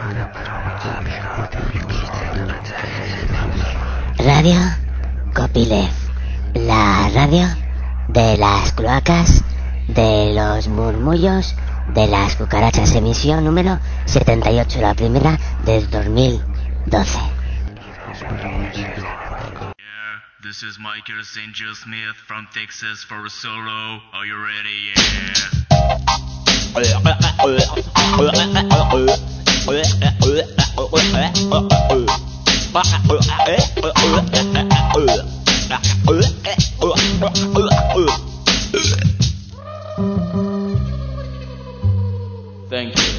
Radio Copyleft, la radio de las cloacas, de los murmullos, de las cucarachas, emisión número 78, la primera del 2012. This is Michael St. Joe Smith from Texas for a solo. Are you ready? Thank you.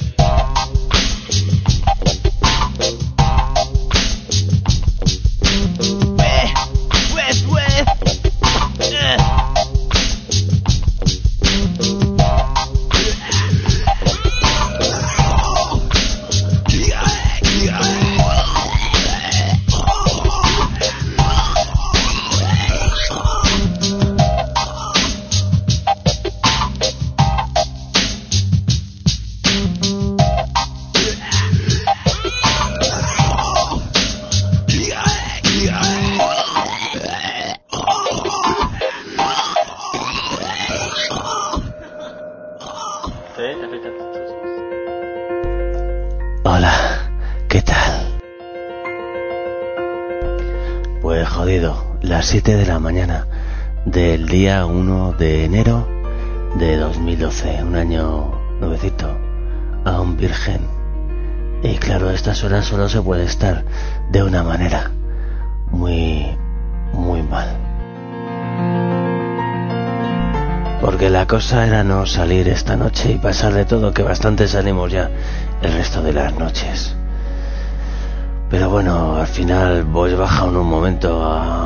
Hola, ¿qué tal? Pues jodido, las 7 de la mañana del día 1 de enero de 2012, un año nuevecito, aún virgen. Y claro, a estas horas solo se puede estar de una manera muy mal. Porque la cosa era no salir esta noche y pasar de todo, que bastante salimos ya el resto de las noches. Pero bueno, al final vos baja en un momento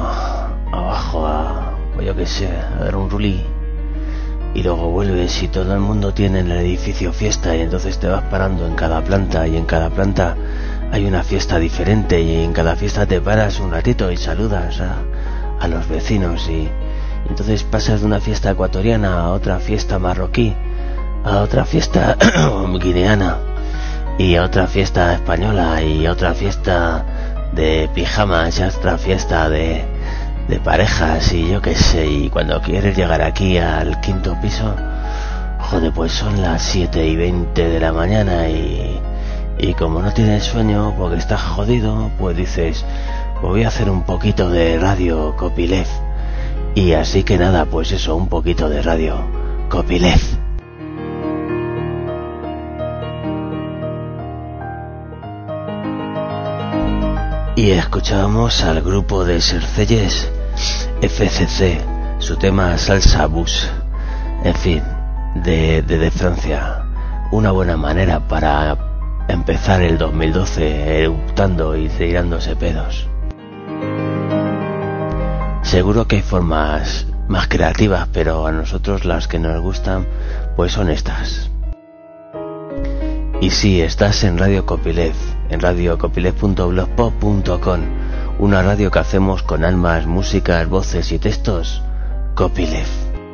abajo pues yo qué sé, a dar un rulí, y luego vuelves y todo el mundo tiene en el edificio fiesta, y entonces te vas parando en cada planta, y en cada planta hay una fiesta diferente, y en cada fiesta te paras un ratito y saludas a los vecinos, y entonces pasas de una fiesta ecuatoriana a otra fiesta marroquí, a otra fiesta guineana, y a otra fiesta española, y a otra fiesta de pijamas, y a otra fiesta de parejas, y yo qué sé. Y cuando quieres llegar aquí al quinto piso, joder, pues son las 7:20 de la mañana, y como no tienes sueño porque estás jodido, pues dices, pues voy a hacer un poquito de Radio Copyleft. Y así que nada, pues eso, un poquito de Radio Copyleft. Y escuchábamos al grupo de Sercelles, FCC, su tema Salsa Bus, en fin, de Francia. Una buena manera para empezar el 2012 eructando y tirándose pedos. Seguro que hay formas más creativas, pero a nosotros las que nos gustan pues son estas. Y sí, estás en Radio Copyleft, en radiocopyleft.blogspot.com, una radio que hacemos con almas, músicas, voces y textos Copyleft.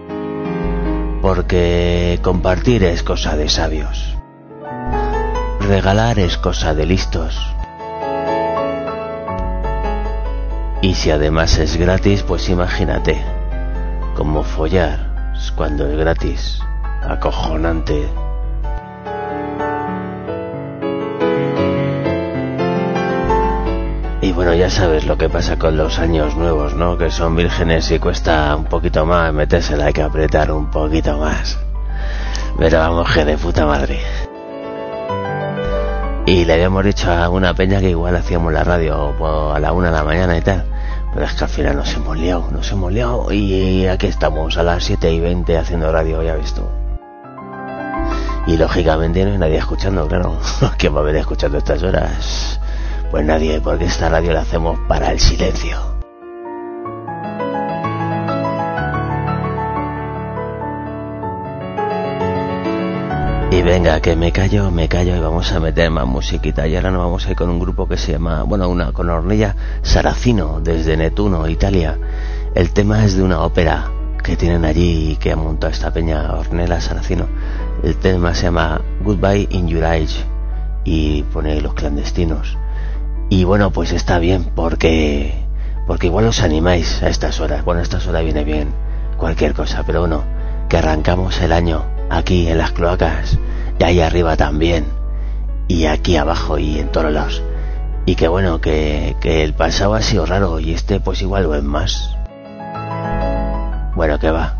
Porque compartir es cosa de sabios, regalar es cosa de listos. Y si además es gratis, pues imagínate, como follar cuando es gratis, acojonante. Y bueno, ya sabes lo que pasa con los años nuevos, ¿no? Que son vírgenes y cuesta un poquito más metérsela, hay que apretar un poquito más. Pero vamos, que de puta madre. Y le habíamos dicho a una peña que igual hacíamos la radio a la 1 de la mañana y tal, pero es que al final nos hemos liado y aquí estamos a las 7:20 haciendo radio, ya ves tú. Y lógicamente no hay nadie escuchando, claro. ¿Quién va a venir escuchando estas horas? Pues nadie, porque esta radio la hacemos para el silencio. Y venga, que me callo y vamos a meter más musiquita. Y ahora nos vamos a ir con un grupo que se llama, con Ornella Saracino, desde Nettuno, Italia. El tema es de una ópera que tienen allí y que ha montado esta peña, Ornella Saracino. El tema se llama Goodbye in Your Eyes. y pone los clandestinos. Y bueno, pues está bien, porque igual os animáis a estas horas. Bueno, a estas horas viene bien cualquier cosa, pero bueno, que arrancamos el año aquí en las cloacas, y ahí arriba también, y aquí abajo y en todos lados. Y que bueno, que el pasado ha sido raro, y este pues igual lo es más. Bueno, que va.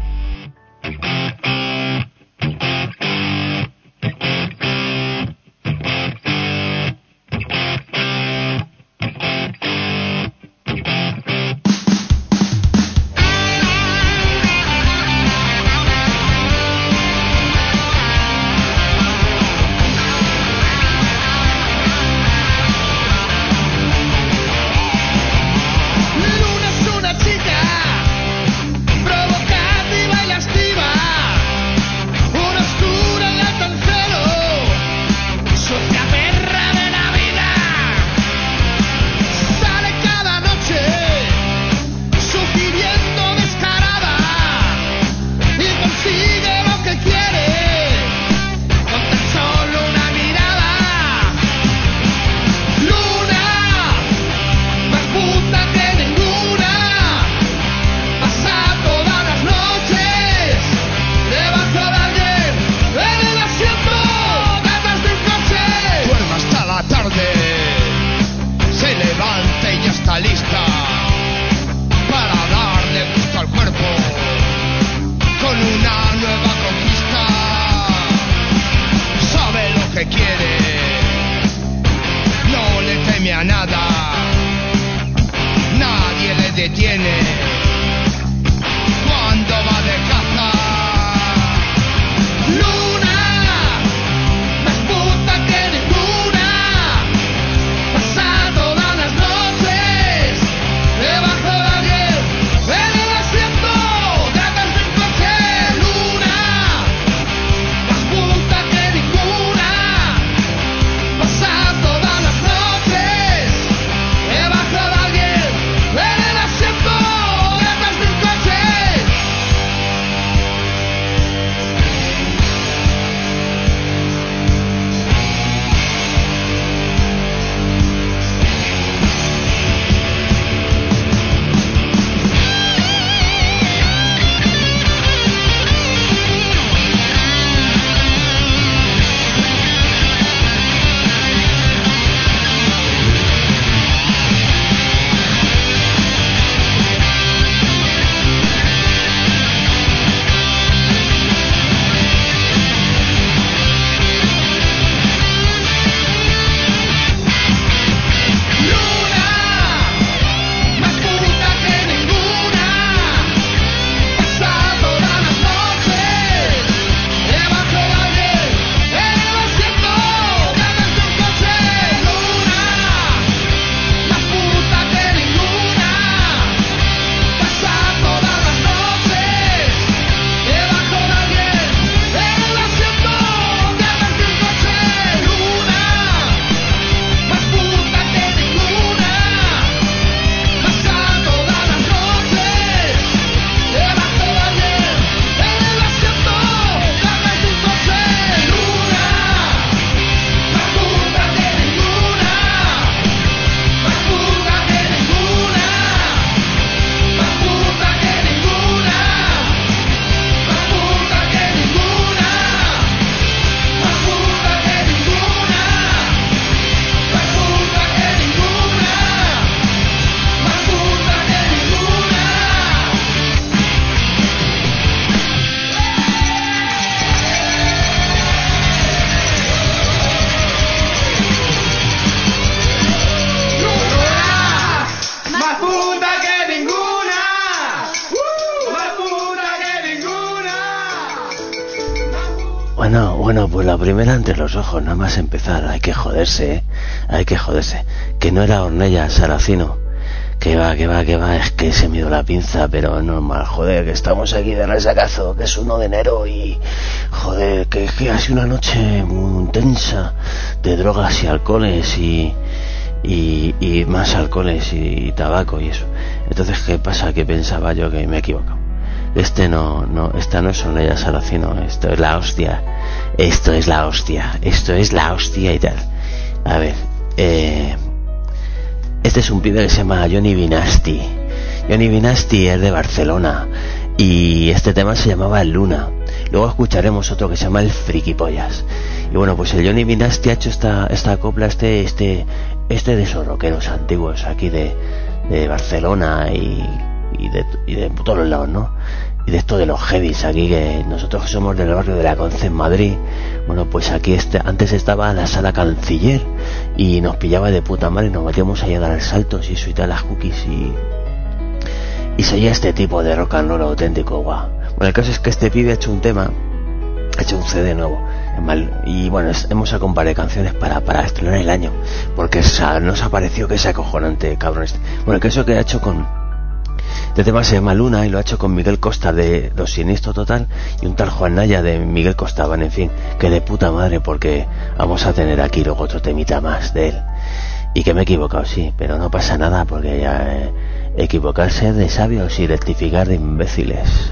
Bueno, pues la primera entre los ojos, nada más empezar, hay que joderse, que no era Ornella Saracino, que va, es que se me dio la pinza, pero normal, joder, que estamos aquí de resacazo, que es 1 de enero y, joder, que ha sido una noche muy intensa de drogas y alcoholes y más alcoholes y tabaco y eso. Entonces, ¿qué pasa? Que pensaba yo que me he equivocado. Esta no es Ornella Saracino, esto es la hostia y tal. A ver, este es un pibe que se llama Johnny Vinasti. Johnny Vinasti es de Barcelona y este tema se llamaba Luna. Luego escucharemos otro que se llama El Frikipollas. Y bueno, pues el Johnny Vinasti ha hecho esta copla, este de esos rockeros antiguos aquí de Barcelona y de todos los lados, ¿no? Y de esto de los heavies aquí, que nosotros que somos del barrio de la Conce en Madrid, bueno, pues aquí antes estaba la sala Canciller y nos pillaba de puta madre, nos metíamos ahí a dar saltos y eso y tal, las cookies y se oía este tipo de rock and roll auténtico, guau. Bueno, el caso es que este pibe ha hecho un tema, ha hecho un CD nuevo, y bueno, hemos sacado un par de canciones para estrenar el año, porque nos ha parecido que es acojonante, cabrón este. Bueno, el caso es que ha hecho este tema se llama Luna y lo ha hecho con Miguel Costa de Los Siniestro Total y un tal Juan Naya de Miguel Costa. Bueno, en fin, que de puta madre, porque vamos a tener aquí luego otro temita más de él. Y que me he equivocado, sí, pero no pasa nada, porque ya equivocarse de sabios y rectificar de imbéciles.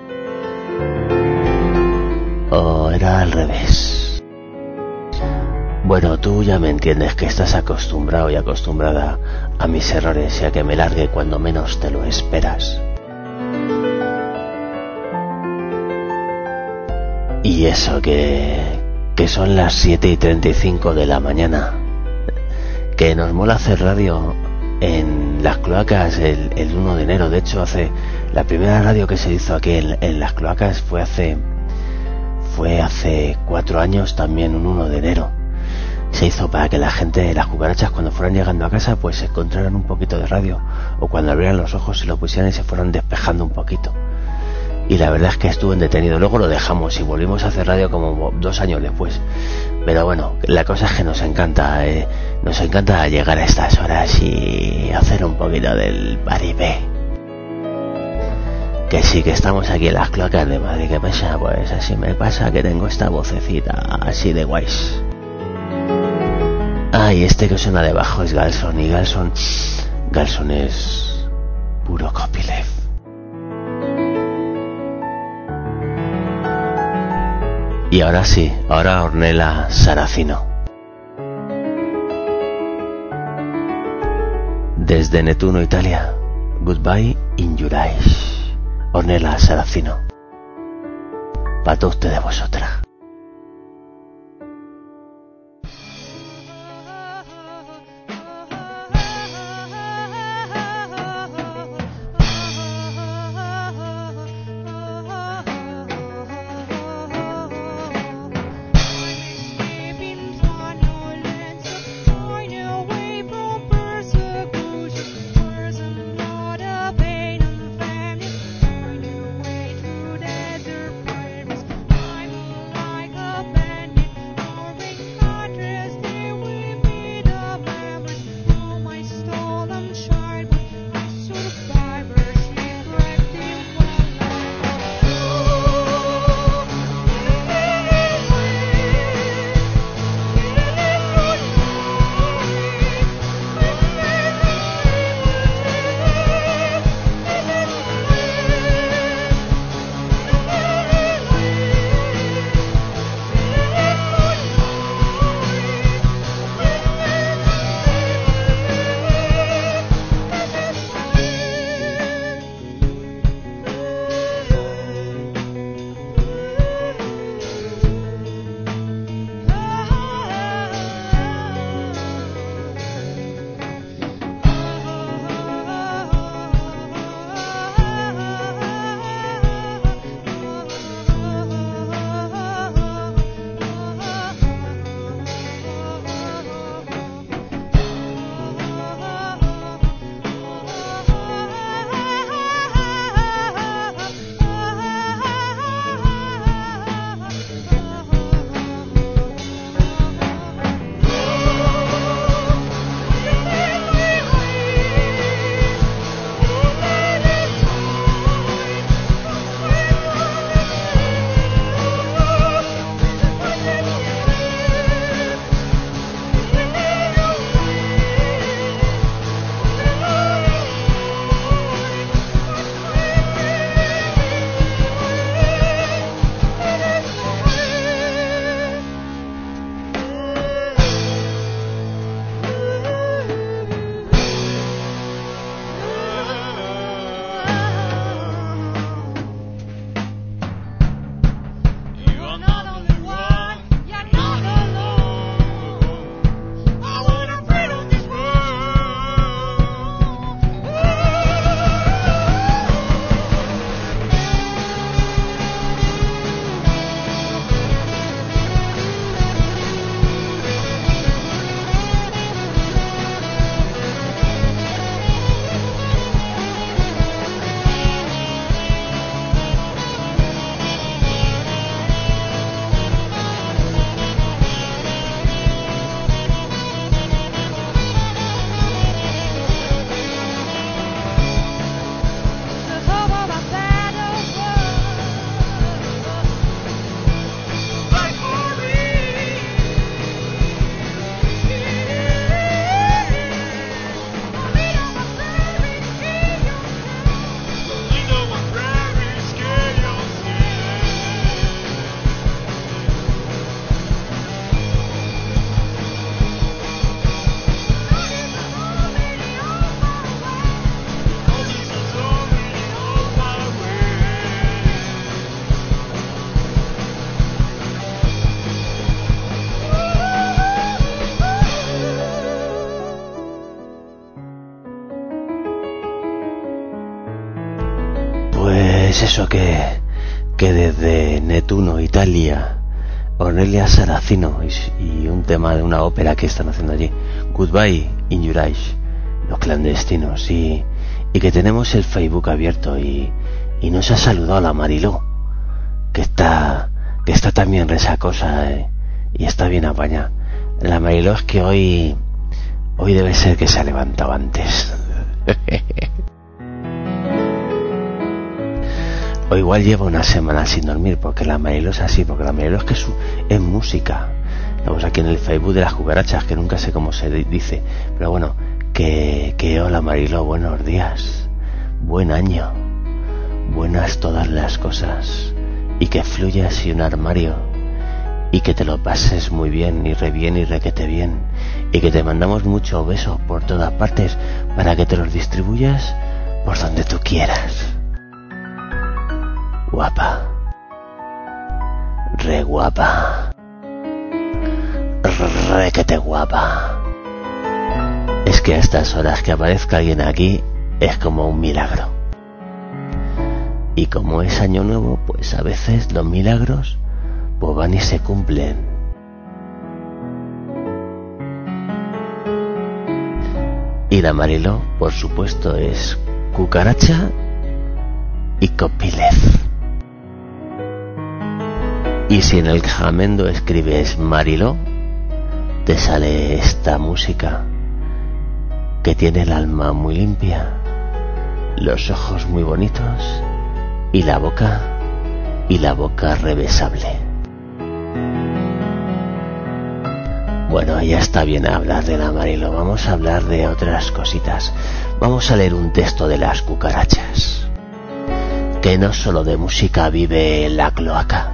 O era al revés. Bueno, tú ya me entiendes que estás acostumbrado y acostumbrada a mis errores y a que me largue cuando menos te lo esperas. Y eso que son las 7:35 de la mañana, que nos mola hacer radio en las cloacas el 1 de enero. De hecho, la primera radio que se hizo aquí en las cloacas fue hace 4 años, también un 1 de enero. Se hizo para que la gente, las cucarachas, cuando fueran llegando a casa, pues encontraran un poquito de radio, o cuando abrieran los ojos se lo pusieran y se fueran despejando un poquito. Y la verdad es que estuve entretenido. Luego lo dejamos y volvimos a hacer radio como 2 años después. Pero bueno, la cosa es que nos encanta llegar a estas horas y hacer un poquito del paripé. Que sí, que estamos aquí en las cloacas de Madrid. ¿Qué pasa? Pues así me pasa, que tengo esta vocecita así de guays. Ah, y este que suena debajo es Galson, y Galson es puro copyleft. Y ahora sí, ahora Ornella Saracino. Desde Nettuno, Italia, Goodbye in Your Eyes. Ornella Saracino. Para todos ustedes, vosotras. I'm Pues eso que desde Nettuno, Italia, Ornelia Saracino y un tema de una ópera que están haciendo allí, Goodbye in Your Eyes, los clandestinos, y que tenemos el Facebook abierto y nos ha saludado la Mariló, que está también resacosa, y está bien apañada. La Mariló es que hoy debe ser que se ha levantado antes. O igual lleva una semana sin dormir, porque la Mariló es así, porque la Mariló es que es música. Estamos aquí en el Facebook de las cucarachas, que nunca sé cómo se dice, pero bueno, que hola Mariló, buenos días, buen año, buenas todas las cosas, y que fluya así un armario, y que te lo pases muy bien, y requete bien, y que te mandamos muchos besos por todas partes, para que te los distribuyas por donde tú quieras. Guapa, re guapa, requete guapa. Es que a estas horas que aparezca alguien aquí es como un milagro. Y como es año nuevo, pues a veces los milagros pues van y se cumplen. Y la Mariló, por supuesto, es cucaracha y copyleft. Y si en el jamendo escribes Mariló, te sale esta música, que tiene el alma muy limpia, los ojos muy bonitos y la boca rebesable. Bueno, ya está bien hablar de la Mariló, vamos a hablar de otras cositas. Vamos a leer un texto de las cucarachas, que no solo de música vive la cloaca.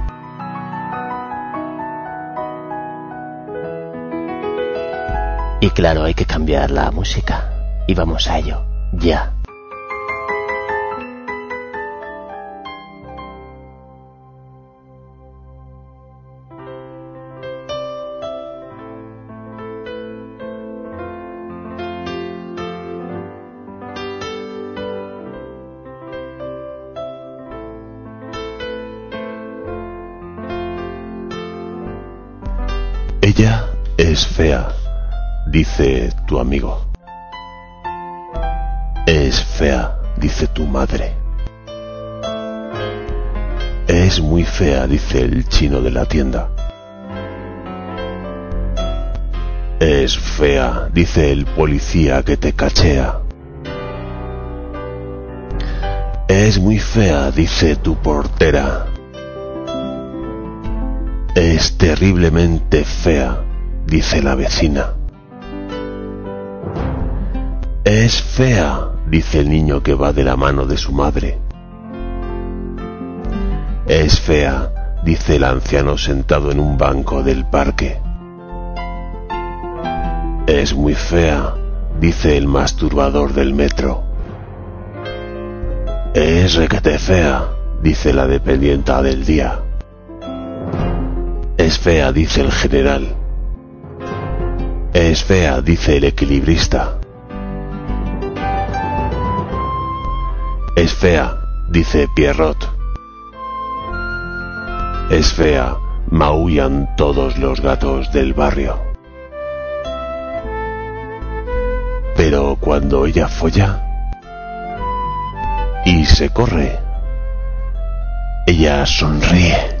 Y claro, hay que cambiar la música. Y vamos a ello, ya. Ella es fea, dice tu amigo. Es fea, dice tu madre. Es muy fea, dice el chino de la tienda. Es fea, dice el policía que te cachea. Es muy fea, dice tu portera. Es terriblemente fea, dice la vecina. Es fea, dice el niño que va de la mano de su madre. Es fea, dice el anciano sentado en un banco del parque. Es muy fea, dice el masturbador del metro. Es requete fea, dice la dependienta del día. Es fea, dice el general. Es fea, dice el equilibrista. Es fea, dice Pierrot. Es fea, maullan todos los gatos del barrio. Pero cuando ella folla y se corre, ella sonríe.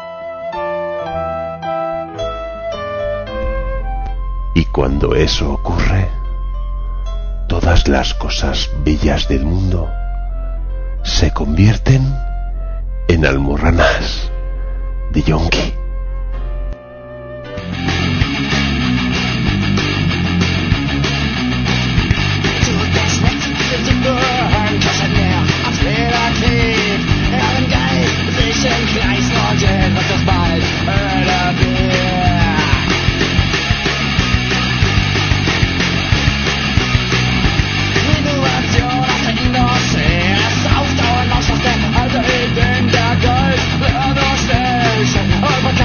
Y cuando eso ocurre, todas las cosas bellas del mundo se convierten en almorranas de yonki. Aufdauern, Ausschlag, der alte Helden, der Gold, hör nur schnell,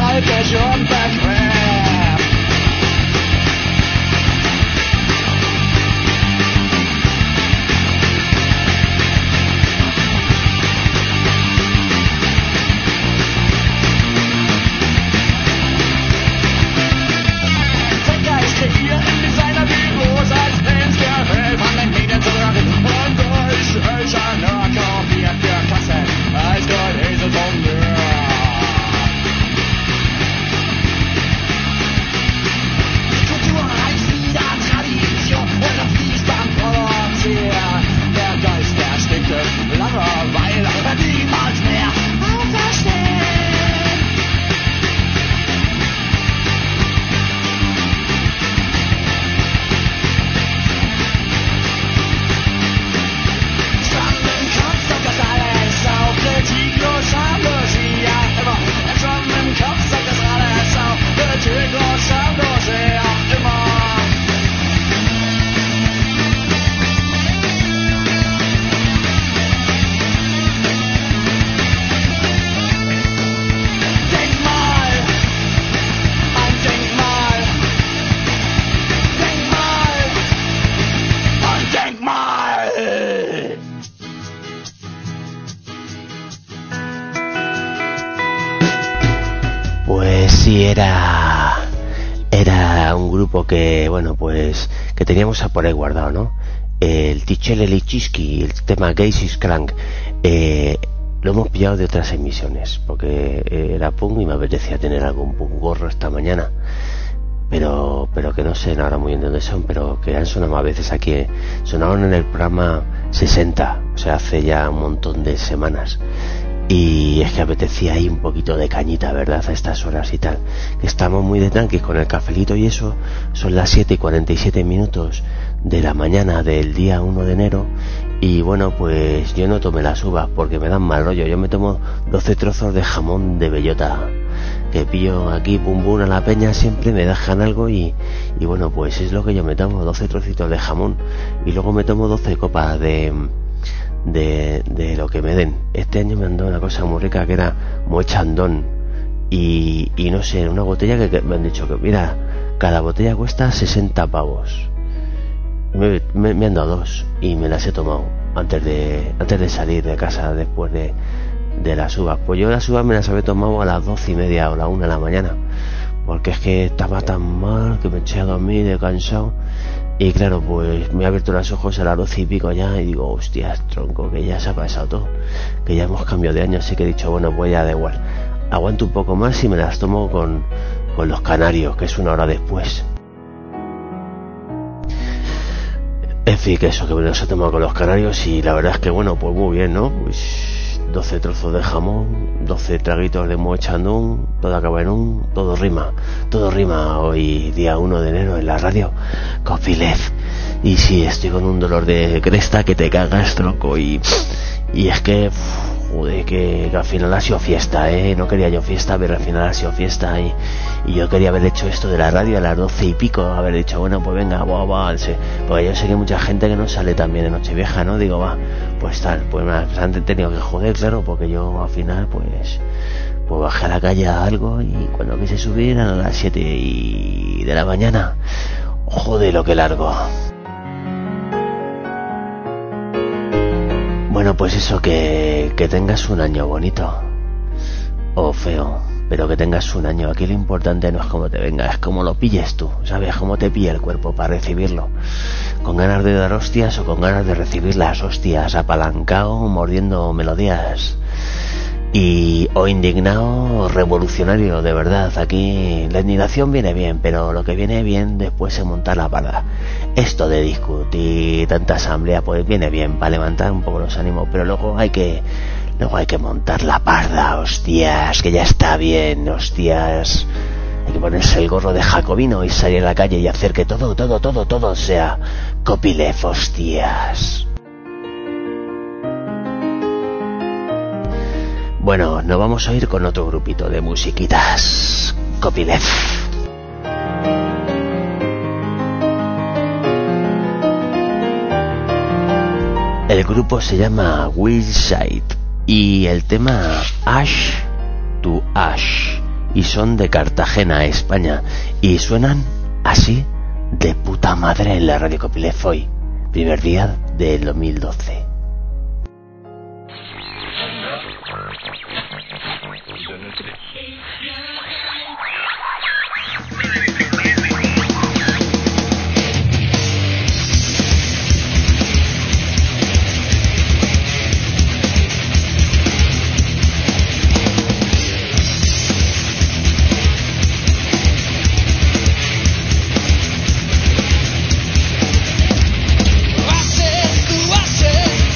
Sí, era un grupo que, bueno, pues que teníamos a por ahí guardado, ¿no? El Tichele Lichiski, el tema Geisis Crank, lo hemos pillado de otras emisiones, porque era punk y me apetecía tener algún punk gorro esta mañana, pero que no sé ahora muy bien de dónde son, pero que han sonado a veces aquí, sonaron en el programa 60, o sea, hace ya un montón de semanas. Y es que apetecía ahí un poquito de cañita, ¿verdad? A estas horas y tal, que estamos muy de tranqui con el cafelito y eso. Son las 7:47 de la mañana del día 1 de enero. Y bueno, pues yo no tomé las uvas porque me dan mal rollo. Yo me tomo 12 trozos de jamón de bellota, que pillo aquí pum pum a la peña, siempre me dejan algo y bueno, pues es lo que yo me tomo, 12 trocitos de jamón. Y luego me tomo 12 copas de lo que me den. Este año me han dado una cosa muy rica que era mochandón y no sé, una botella que me han dicho que mira, cada botella cuesta 60 pavos. Me han dado dos y me las he tomado antes de salir de casa después de las uvas. Pues yo las uvas me las había tomado a las 12:30 o la 1 de la mañana, porque es que estaba tan mal que me eché a dormir de cansado. Y claro, pues me he abierto los ojos a las 12:00 ya y digo, hostias, tronco, que ya se ha pasado todo, que ya hemos cambiado de año. Así que he dicho, bueno, pues ya da igual, aguanto un poco más y me las tomo con los canarios, que es 1 hora después. En fin, que eso, que me los he tomado con los canarios y la verdad es que bueno, pues muy bien, ¿no? Pues 12 trozos de jamón, 12 traguitos de mochandón, todo acaba en un, todo rima hoy día 1 de enero en la radio Copyleft. Y sí, estoy con un dolor de cresta que te cagas, tronco, y es que joder, que al final ha sido fiesta, no quería yo fiesta, pero al final ha sido fiesta y yo quería haber hecho esto de la radio a las 12:00, haber dicho, bueno, pues venga, porque yo sé que hay mucha gente que no sale también de Nochevieja, ¿no? Digo, va, pues tal, pues han tenido que joder, claro, porque yo al final pues bajé a la calle a algo y cuando quise subir a las 7 de la mañana, joder, lo que largo. Bueno, pues eso, que tengas un año bonito o feo, pero que tengas un año. Aquí lo importante no es cómo te venga, es cómo lo pilles tú, ¿sabes? Cómo te pilla el cuerpo para recibirlo, con ganas de dar hostias o con ganas de recibir las hostias, apalancado, mordiendo melodías, o indignado o revolucionario, de verdad. Aquí la indignación viene bien, pero lo que viene bien después es montar la parda. Esto de discutir, tanta asamblea, pues viene bien para levantar un poco los ánimos, pero luego hay que montar la parda, hostias, que ya está bien, hostias. Hay que ponerse el gorro de jacobino y salir a la calle y hacer que todo sea Copyleft, hostias. Bueno, nos vamos a ir con otro grupito de musiquitas. Copyleft. El grupo se llama Willside y el tema Ash to Ash, y son de Cartagena, España, y suenan así de puta madre en la radio Copyleft hoy, primer día del 2012. Haces, tú haces.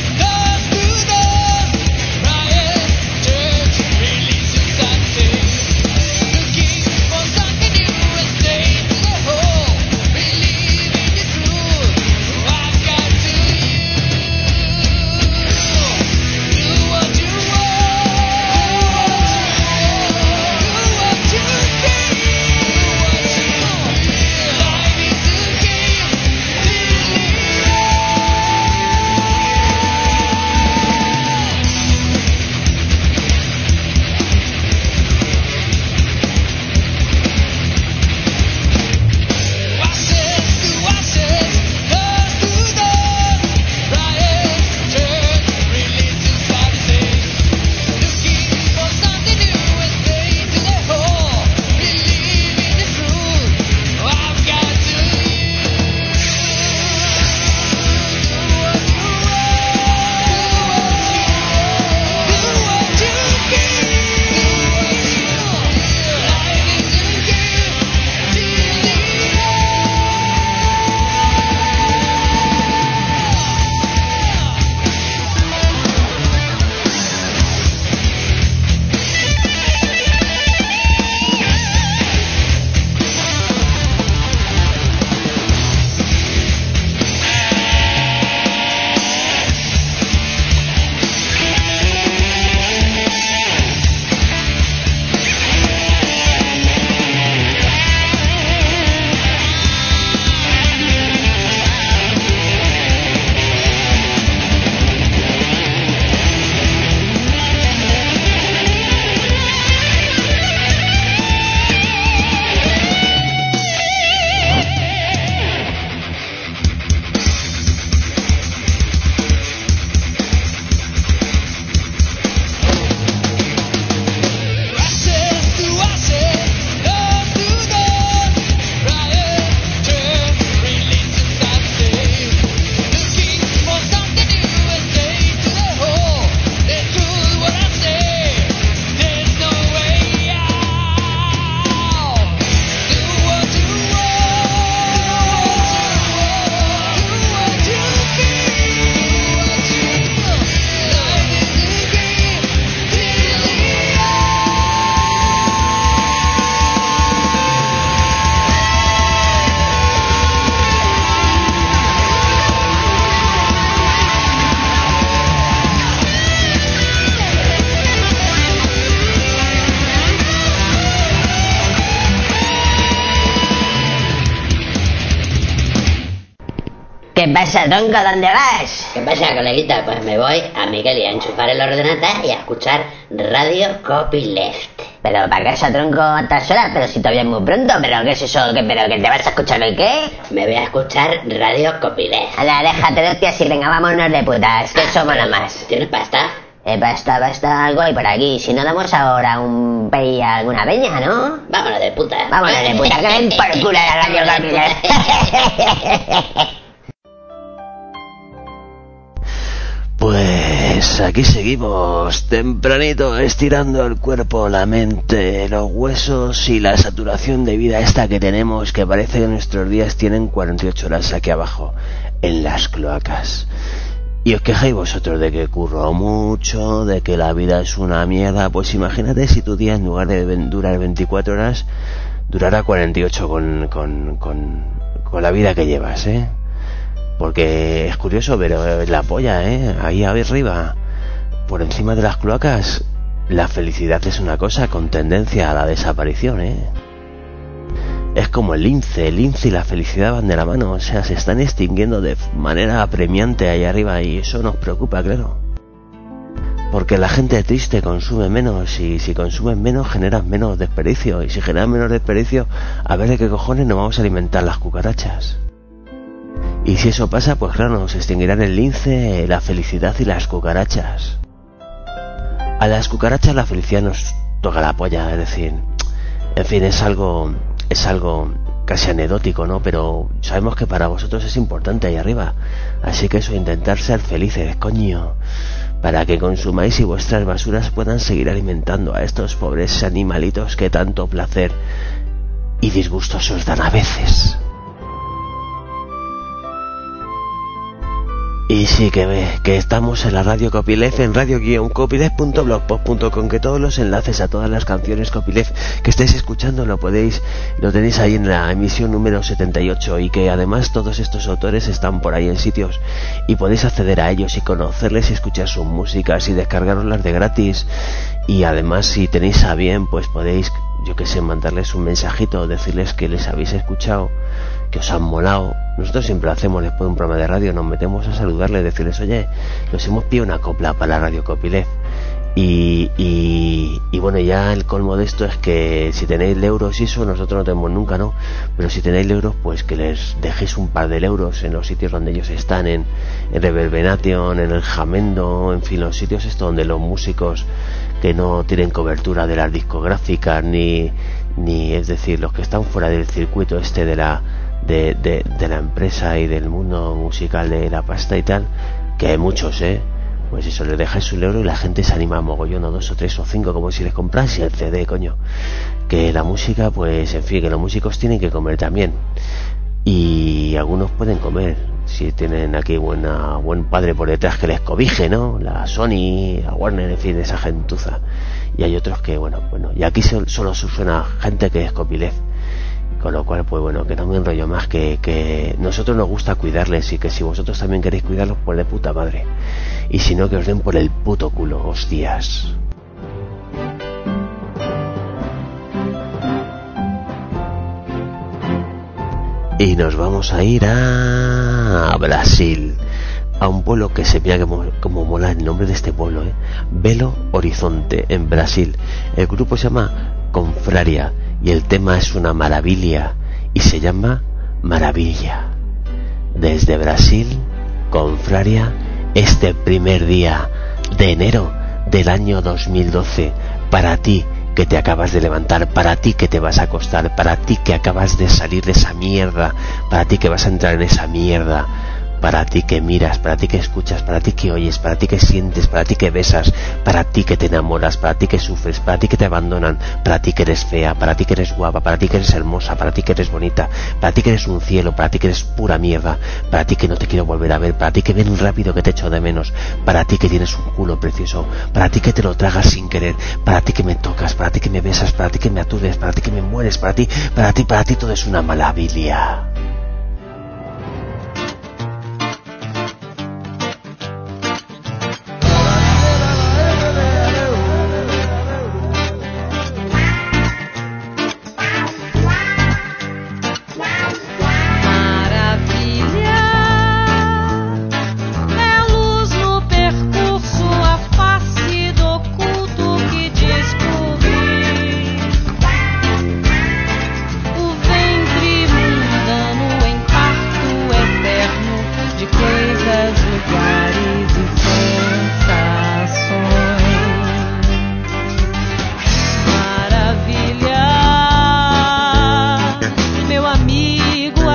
¿Qué pasa, tronco? ¿Dónde vas? ¿Qué pasa, coleguita? Pues me voy a Miguel y a enchufar el ordenador y a escuchar Radio Copyleft. ¿Pero para qué eso, tronco, a estas horas? Pero si todavía es muy pronto. ¿Pero qué es eso? ¿Pero que te vas a escuchar hoy qué? Me voy a escuchar Radio Copyleft. Ala, déjate de hostias y venga, vámonos de putas, que somos nada más. ¿Tienes pasta? Basta, algo hay por aquí. Si no damos ahora un pay a alguna peña, ¿no? Vámonos de puta. Vámonos de puta, que ven por culo la Radio Copyleft. Pues aquí seguimos, tempranito, estirando el cuerpo, la mente, los huesos y la saturación de vida esta que tenemos, que parece que nuestros días tienen 48 horas aquí abajo, en las cloacas. Y os quejáis vosotros de que curro mucho, de que la vida es una mierda. Pues imagínate si tu día en lugar de durar 24 horas, durara 48 con la vida que llevas, ¿eh? Porque es curioso, pero la polla, ahí arriba, por encima de las cloacas, la felicidad es una cosa con tendencia a la desaparición, Es como el lince y la felicidad van de la mano, o sea, se están extinguiendo de manera apremiante ahí arriba y eso nos preocupa, claro. Porque la gente triste consume menos y si consumen menos generan menos desperdicio y si generan menos desperdicio, a ver de qué cojones nos vamos a alimentar las cucarachas. Y si eso pasa, pues claro, se extinguirán el lince, la felicidad y las cucarachas. A las cucarachas la felicidad nos toca la polla, es decir, en fin, es algo casi anecdótico, ¿no? Pero sabemos que para vosotros es importante ahí arriba. Así que eso, intentar ser felices, coño, para que consumáis y vuestras basuras puedan seguir alimentando a estos pobres animalitos que tanto placer y disgustos os dan a veces. Y sí que estamos en la Radio Copyleft, en radio-copyleft.blogspot.com, que todos los enlaces a todas las canciones Copyleft que estéis escuchando lo tenéis ahí en la emisión número 78 y que además todos estos autores están por ahí en sitios y podéis acceder a ellos y conocerles y escuchar sus músicas y descargaroslas de gratis y además si tenéis a bien pues podéis, yo que sé, mandarles un mensajito, decirles que les habéis escuchado, que os han molado. Nosotros siempre lo hacemos después de un programa de radio, nos metemos a saludarles, decirles, oye, nos hemos pillado una copla para la Radio Copyleft. Y bueno, ya el colmo de esto es que si tenéis euros y eso, nosotros no tenemos nunca, ¿no? Pero si tenéis euros, pues que les dejéis un par de euros en los sitios donde ellos están, en Reverbenation, en el Jamendo, en fin, los sitios estos donde los músicos que no tienen cobertura de las discográficas, ni es decir, los que están fuera del circuito este de la empresa y del mundo musical de la pasta y tal, que hay muchos, pues eso, les dejáis un euro y la gente se anima a mogollón, o 2 o 3 o 5, como si les comprase el CD, coño. Que la música, pues en fin, que los músicos tienen que comer también. Y algunos pueden comer, si tienen aquí buen padre por detrás que les cobije, ¿no? La Sony, la Warner, en fin, esa gentuza. Y hay otros que, bueno, y aquí solo suena gente que es Copyleft. Con lo cual, pues bueno, que no me enrollo más, que nosotros nos gusta cuidarles y que si vosotros también queréis cuidarlos, pues de puta madre. Y si no, que os den por el puto culo, hostias. Y nos vamos a ir a Brasil, a un pueblo que se mira como mola el nombre de este pueblo, Belo Horizonte, en Brasil. El grupo se llama Confraria y el tema es una maravilla y se llama Maravilla. Desde Brasil, Confraria, este primer día de enero del año 2012, para ti que te acabas de levantar, para ti que te vas a acostar, para ti que acabas de salir de esa mierda, para ti que vas a entrar en esa mierda, para ti que miras, para ti que escuchas, para ti que oyes, para ti que sientes, para ti que besas, para ti que te enamoras, para ti que sufres, para ti que te abandonan, para ti que eres fea, para ti que eres guapa, para ti que eres hermosa, para ti que eres bonita, para ti que eres un cielo, para ti que eres pura mierda, para ti que no te quiero volver a ver, para ti que ven rápido que te echo de menos, para ti que tienes un culo precioso, para ti que te lo tragas sin querer, para ti que me tocas, para ti que me besas, para ti que me aturdes, para ti que me mueres, para ti todo es una maravilla.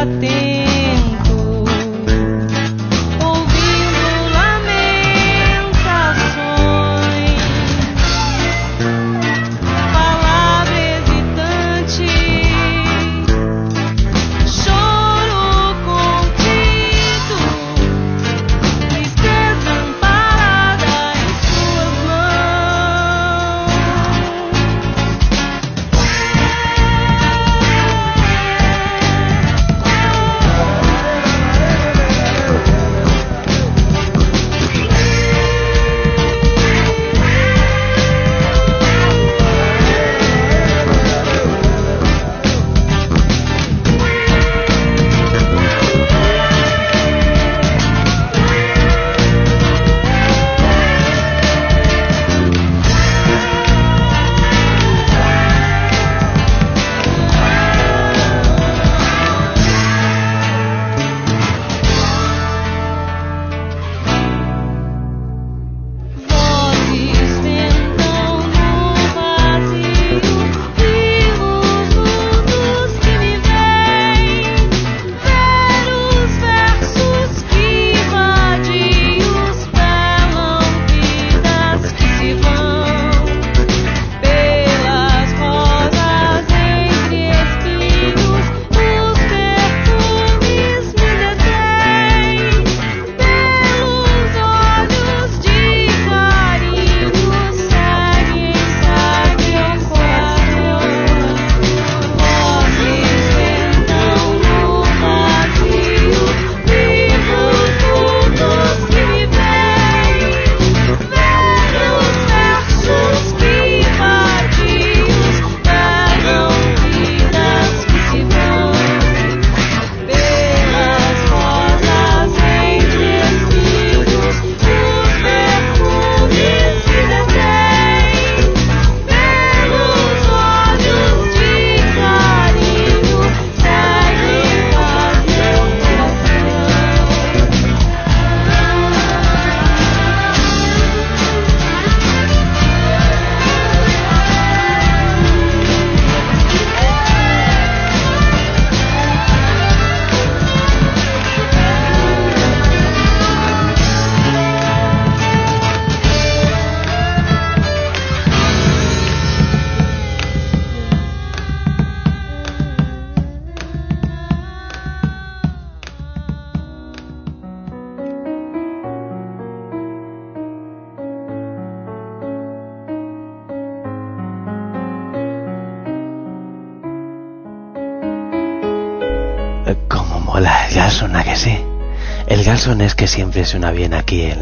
Hola, el Galson, ¿a que sí? El Galson es que siempre suena bien aquí en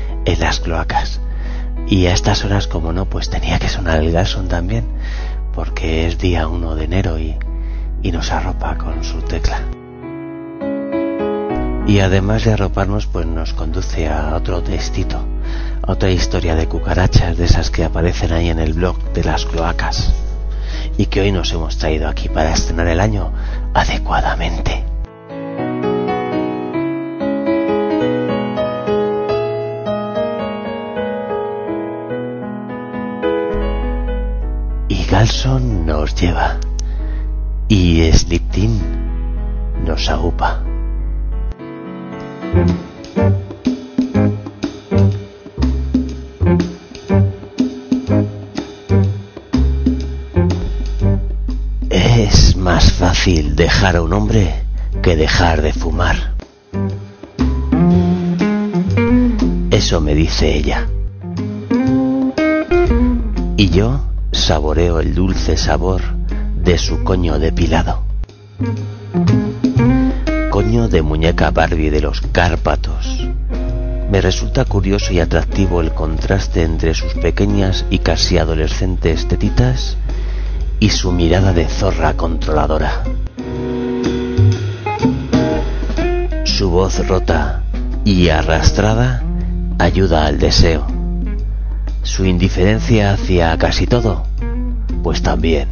las cloacas. Y a estas horas, como no, pues tenía que sonar el Galson también, porque es día 1 de enero y nos arropa con su tecla. Y además de arroparnos, pues nos conduce a otro textito, a otra historia de cucarachas de esas que aparecen ahí en el blog de las cloacas, y que hoy nos hemos traído aquí para estrenar el año adecuadamente. Y Galson nos lleva, y Sliptin nos agrupa. Es más fácil dejar a un hombre que dejar de fumar. Eso me dice ella. Y yo saboreo el dulce sabor de su coño depilado. Coño de muñeca Barbie de los Cárpatos. Me resulta curioso y atractivo el contraste entre sus pequeñas y casi adolescentes tetitas y su mirada de zorra controladora. Su voz rota y arrastrada ayuda al deseo. Su indiferencia hacia casi todo, pues también.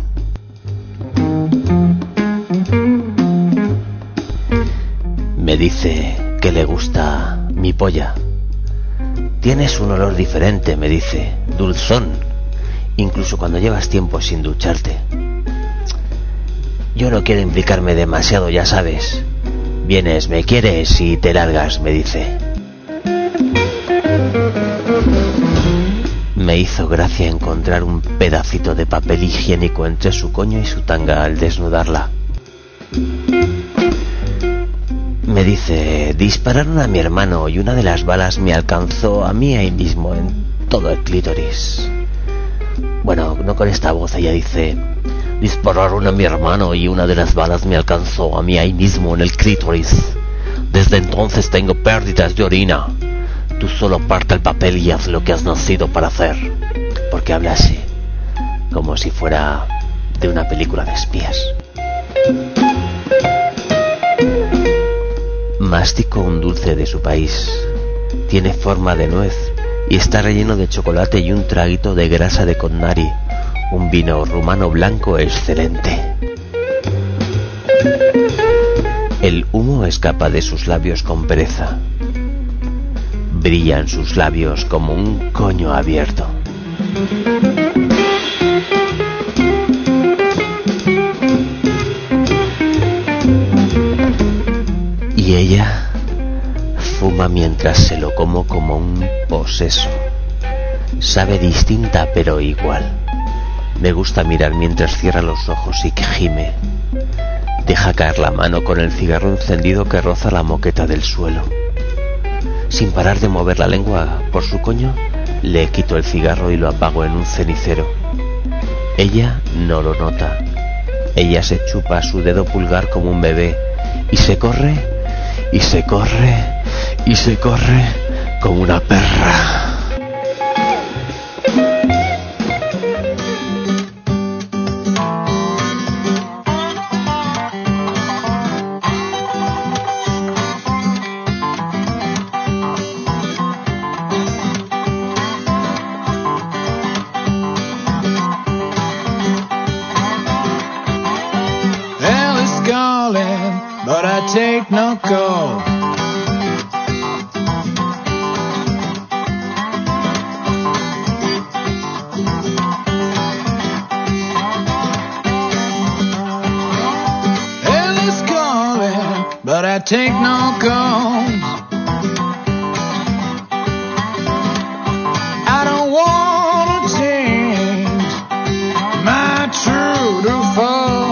Me dice que le gusta mi polla. Tienes un olor diferente, me dice, dulzón, incluso cuando llevas tiempo sin ducharte. Yo no quiero implicarme demasiado, ya sabes, Vienes, me quieres y te largas, me dice. Me hizo gracia encontrar un pedacito de papel higiénico entre su coño y su tanga al desnudarla. Me dice, dispararon a mi hermano y una de las balas me alcanzó a mí ahí mismo en todo el clítoris. Bueno, no con esta voz, ella dice, dispararon a mi hermano y una de las balas me alcanzó a mí ahí mismo en el clítoris. Desde entonces tengo pérdidas de orina. Tú solo parta el papel y haz lo que has nacido para hacer. Porque habla así, como si fuera de una película de espías. Mastico un dulce de su país. Tiene forma de nuez y está relleno de chocolate y un traguito de grasa de Connari, un vino rumano blanco excelente. El humo escapa de sus labios con pereza. Brillan sus labios como un coño abierto. Y ella fuma mientras se lo como un poseso. Sabe distinta pero igual. Me gusta mirar mientras cierra los ojos y que gime. Deja caer la mano con el cigarro encendido que roza la moqueta del suelo. Sin parar de mover la lengua por su coño, le quito el cigarro y lo apago en un cenicero. Ella no lo nota. Ella se chupa su dedo pulgar como un bebé y se corre, y se corre, y se corre como una perra. But I take no call. Hell is calling, but I take no calls. I don't want to change my true to fall.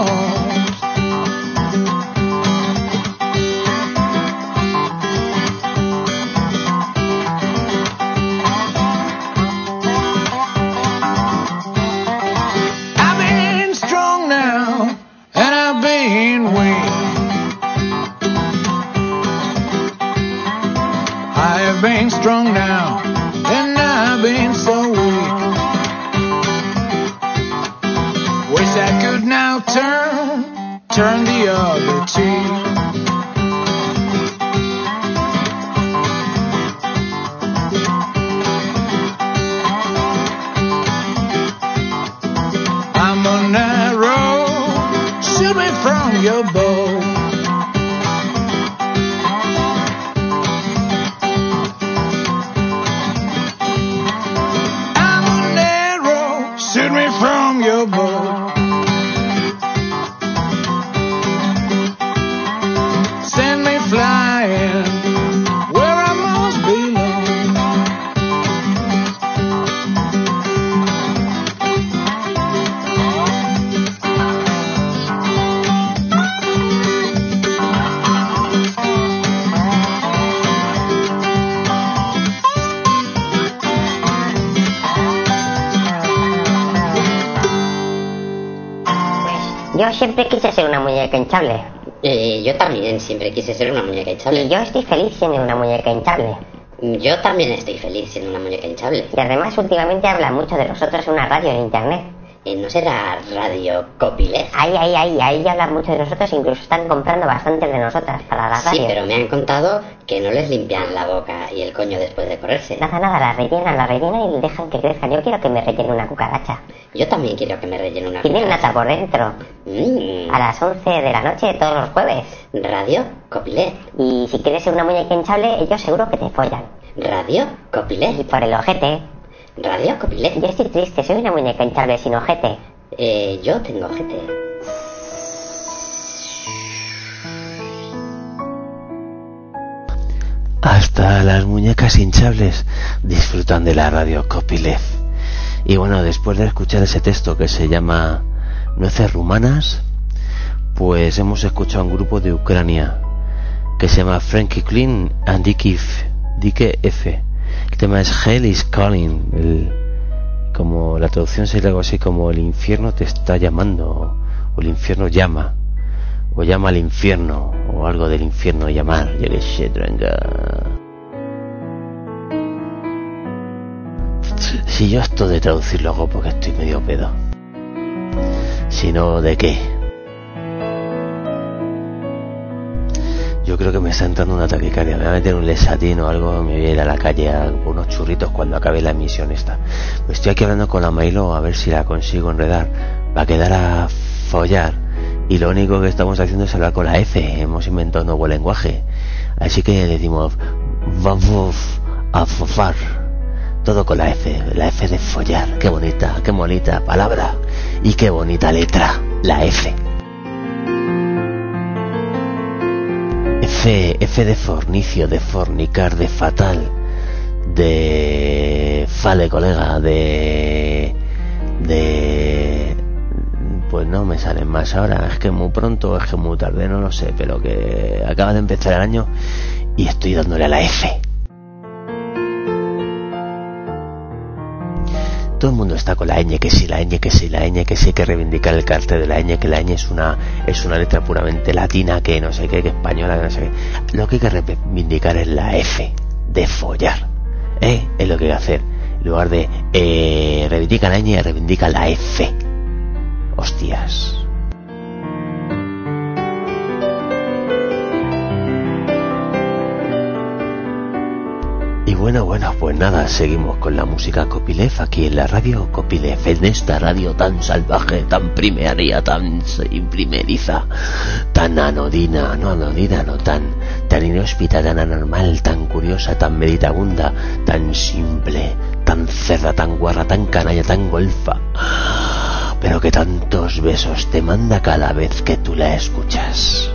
Been strong now, and I've been so weak. Wish I could now turn the other cheek. I'm on that road, shoot me from your bow. From your boat, send me flying where I most belong. Yo siempre quise ser una muñeca hinchable. Yo también siempre quise ser una muñeca hinchable. Y yo estoy feliz siendo una muñeca hinchable. Yo también estoy feliz siendo una muñeca hinchable. Y además últimamente habla mucho de nosotros en una radio en internet. ¿No será Radio Copyleft? Ahí hablan mucho de nosotros, incluso están comprando bastantes de nosotras para la radio. Sí, pero me han contado que no les limpian la boca y el coño después de correrse. Nada, las rellenan y dejan que crezcan. Yo quiero que me rellene una cucaracha. Yo también quiero que me rellene una Tienen cucaracha. nata por dentro. A las 11 de la noche todos los jueves. Radio Copyleft. Y si quieres ser una muñeca hinchable, ellos seguro que te follan. Radio Copyleft. Y por el ojete. Radio Copyleft. Yo estoy triste, soy una muñeca hinchable sin ojete. Yo tengo ojete. hasta las muñecas hinchables disfrutan de la radio Copyleft. Y bueno, después de escuchar ese texto que se llama Nueces Rumanas, pues hemos escuchado a un grupo de Ucrania que se llama Frankie Clean and Dike F. El tema es Hell is Calling. Como la traducción sería algo así como el infierno te está llamando, o el infierno llama, o llama al infierno, o algo del infierno llamar. Yo que sé, tranca. Si yo esto de traducirlo hago porque estoy medio pedo, si no, ¿de qué? Yo creo que me está entrando una taquicardia. Me voy a meter un lesatín o algo. Me voy a ir a la calle a por unos churritos cuando acabe la emisión esta. Pues estoy aquí hablando con la Mailo a ver si la consigo enredar. Va a quedar a follar. Y lo único que estamos haciendo es hablar con la F. Hemos inventado un nuevo lenguaje. Así que decimos vamos a fofar. Todo con la F. La F de follar. Qué bonita palabra. Y qué bonita letra. La F. F de fornicio, de fornicar, de fatal, de fale colega, de pues no me salen más ahora, es que muy pronto, es que muy tarde, no lo sé, pero que acaba de empezar el año y estoy dándole a la F. Todo el mundo está con la ñ, que sí, la ñ, que sí, la ñ, que sí, hay que reivindicar el carácter de la ñ, que la ñ es una letra puramente latina, que no sé qué, que española, que no sé qué. Lo que hay que reivindicar es la F, de follar, es lo que hay que hacer. En lugar de reivindica la ñ, reivindica la F. Hostias. Y bueno, pues nada, seguimos con la música Copyleft aquí en la radio Copyleft, en esta radio tan salvaje, tan primaria, tan primeriza, tan anodina, tan inhóspita, tan anormal, tan curiosa, tan meditabunda, tan simple, tan cerda, tan guarra, tan canalla, tan golfa, pero que tantos besos te manda cada vez que tú la escuchas.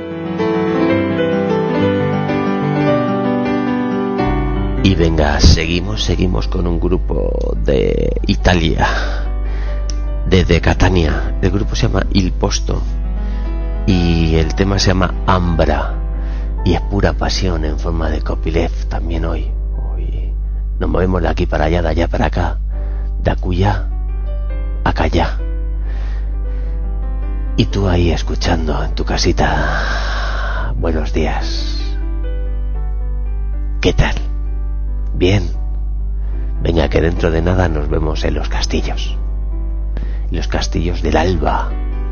Y venga, seguimos con un grupo de Italia, de Catania. El grupo se llama Il Posto y el tema se llama Ambra y es pura pasión en forma de Copyleft también hoy. Nos movemos de aquí para allá, de allá para acá, de acullá a callá. Y tú ahí escuchando en tu casita. Buenos días. ¿Qué tal? Bien. Venga, que dentro de nada nos vemos en los castillos. Los castillos del alba.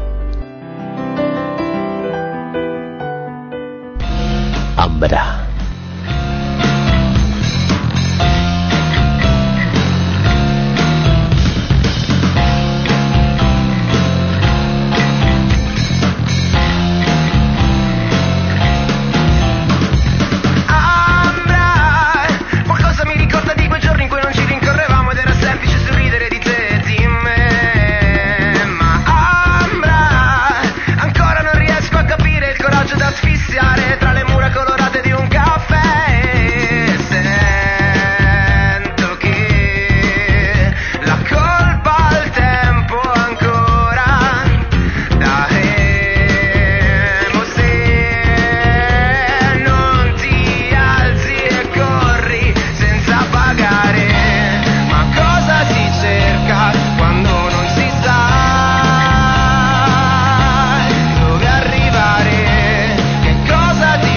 Ambra. Tra le mura colorate di un caffè, sento che la colpa al tempo ancora daremo se non ti alzi e corri senza pagare. Ma cosa si cerca quando non si sa dove arrivare? Cosa ti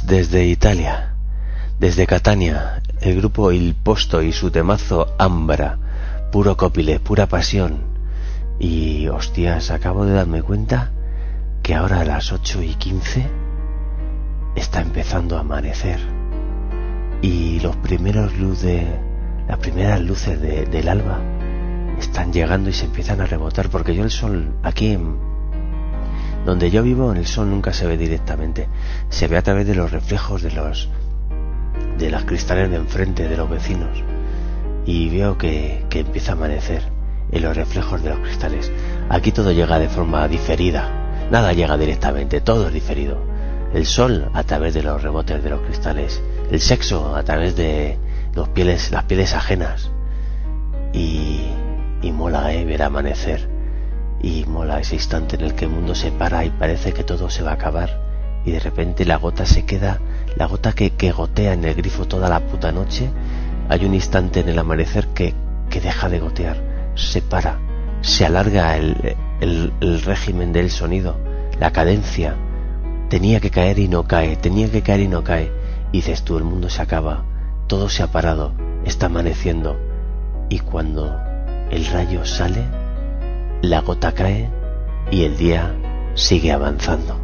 desde Italia, desde Catania, el grupo Il Posto y su temazo Ambra, puro copyleft, pura pasión. Y hostias, acabo de darme cuenta que ahora a las 8:15 está empezando a amanecer y las primeras luces del alba están llegando y se empiezan a rebotar, porque yo el sol aquí donde yo vivo, el sol nunca se ve directamente, se ve a través de los reflejos de las cristales de enfrente de los vecinos, y veo que empieza a amanecer en los reflejos de los cristales. Aquí todo llega de forma diferida, nada llega directamente, todo es diferido. El sol a través de los rebotes de los cristales, el sexo a través de las pieles ajenas, y mola ver amanecer. Y mola ese instante en el que el mundo se para y parece que todo se va a acabar, y de repente la gota se queda, la gota que gotea en el grifo toda la puta noche. Hay un instante en el amanecer que deja de gotear, se para, se alarga el régimen del sonido, la cadencia. Tenía que caer y no cae, tenía que caer y no cae. Y dices tú, el mundo se acaba, todo se ha parado, está amaneciendo. Y cuando el rayo sale, la gota cae y el día sigue avanzando.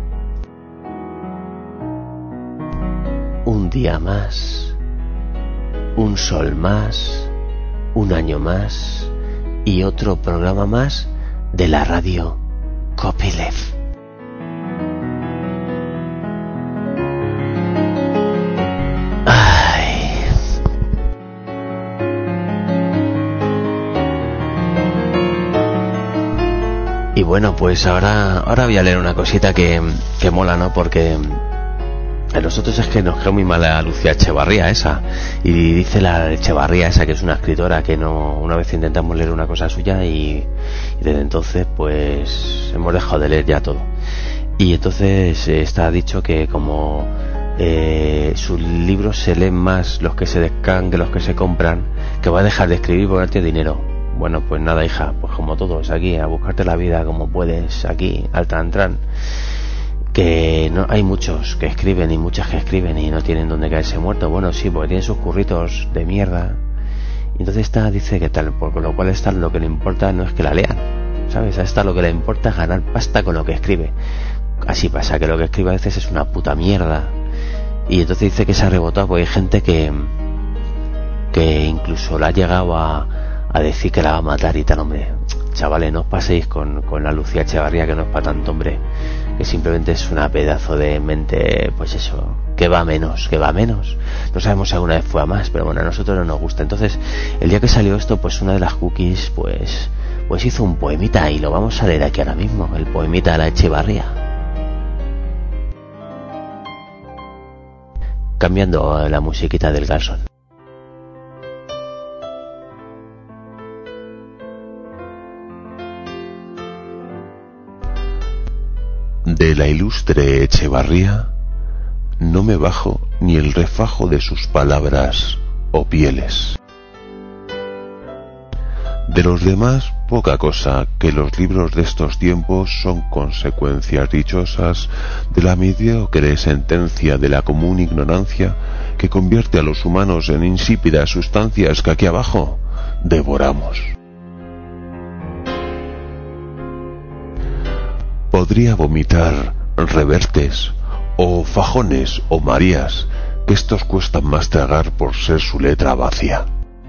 Un día más, un sol más, un año más y otro programa más de la radio Copyleft. Y bueno, pues ahora voy a leer una cosita que mola, ¿no? Porque a nosotros es que nos quedó muy mal a Lucía Echevarría esa. Y dice la Echevarría esa, que es una escritora, que no, una vez intentamos leer una cosa suya y desde entonces pues hemos dejado de leer ya todo. Y entonces está dicho que como sus libros se leen más los que se descargan que los que se compran, que va a dejar de escribir por darte dinero. Bueno, pues nada, hija, pues como todos aquí, a buscarte la vida como puedes, aquí, al tran, que no hay muchos que escriben y muchas que escriben y no tienen donde caerse muertos. Bueno, sí, porque tienen sus curritos de mierda. Y entonces esta dice que tal, por lo cual esta lo que le importa no es que la lean, ¿sabes? A esta lo que le importa es ganar pasta con lo que escribe. Así pasa, que lo que escribe a veces es una puta mierda. Y entonces dice que se ha rebotado porque hay gente que incluso la ha llegado a decir que la va a matar y tal. Hombre, chavales, no os paséis con la Lucía Echevarría, que no es para tanto, hombre, que simplemente es una pedazo de mente, pues eso, que va a menos. No sabemos si alguna vez fue a más, pero bueno, a nosotros no nos gusta. Entonces, el día que salió esto, pues una de las cookies pues hizo un poemita y lo vamos a leer aquí ahora mismo, el poemita de la Echevarría. Cambiando la musiquita del garzón. De la ilustre Echevarría no me bajo ni el refajo de sus palabras o pieles. De los demás poca cosa, que los libros de estos tiempos son consecuencias dichosas de la mediocre sentencia de la común ignorancia que convierte a los humanos en insípidas sustancias que aquí abajo devoramos. Podría vomitar revertes o fajones o marías, que estos cuestan más tragar por ser su letra vacía.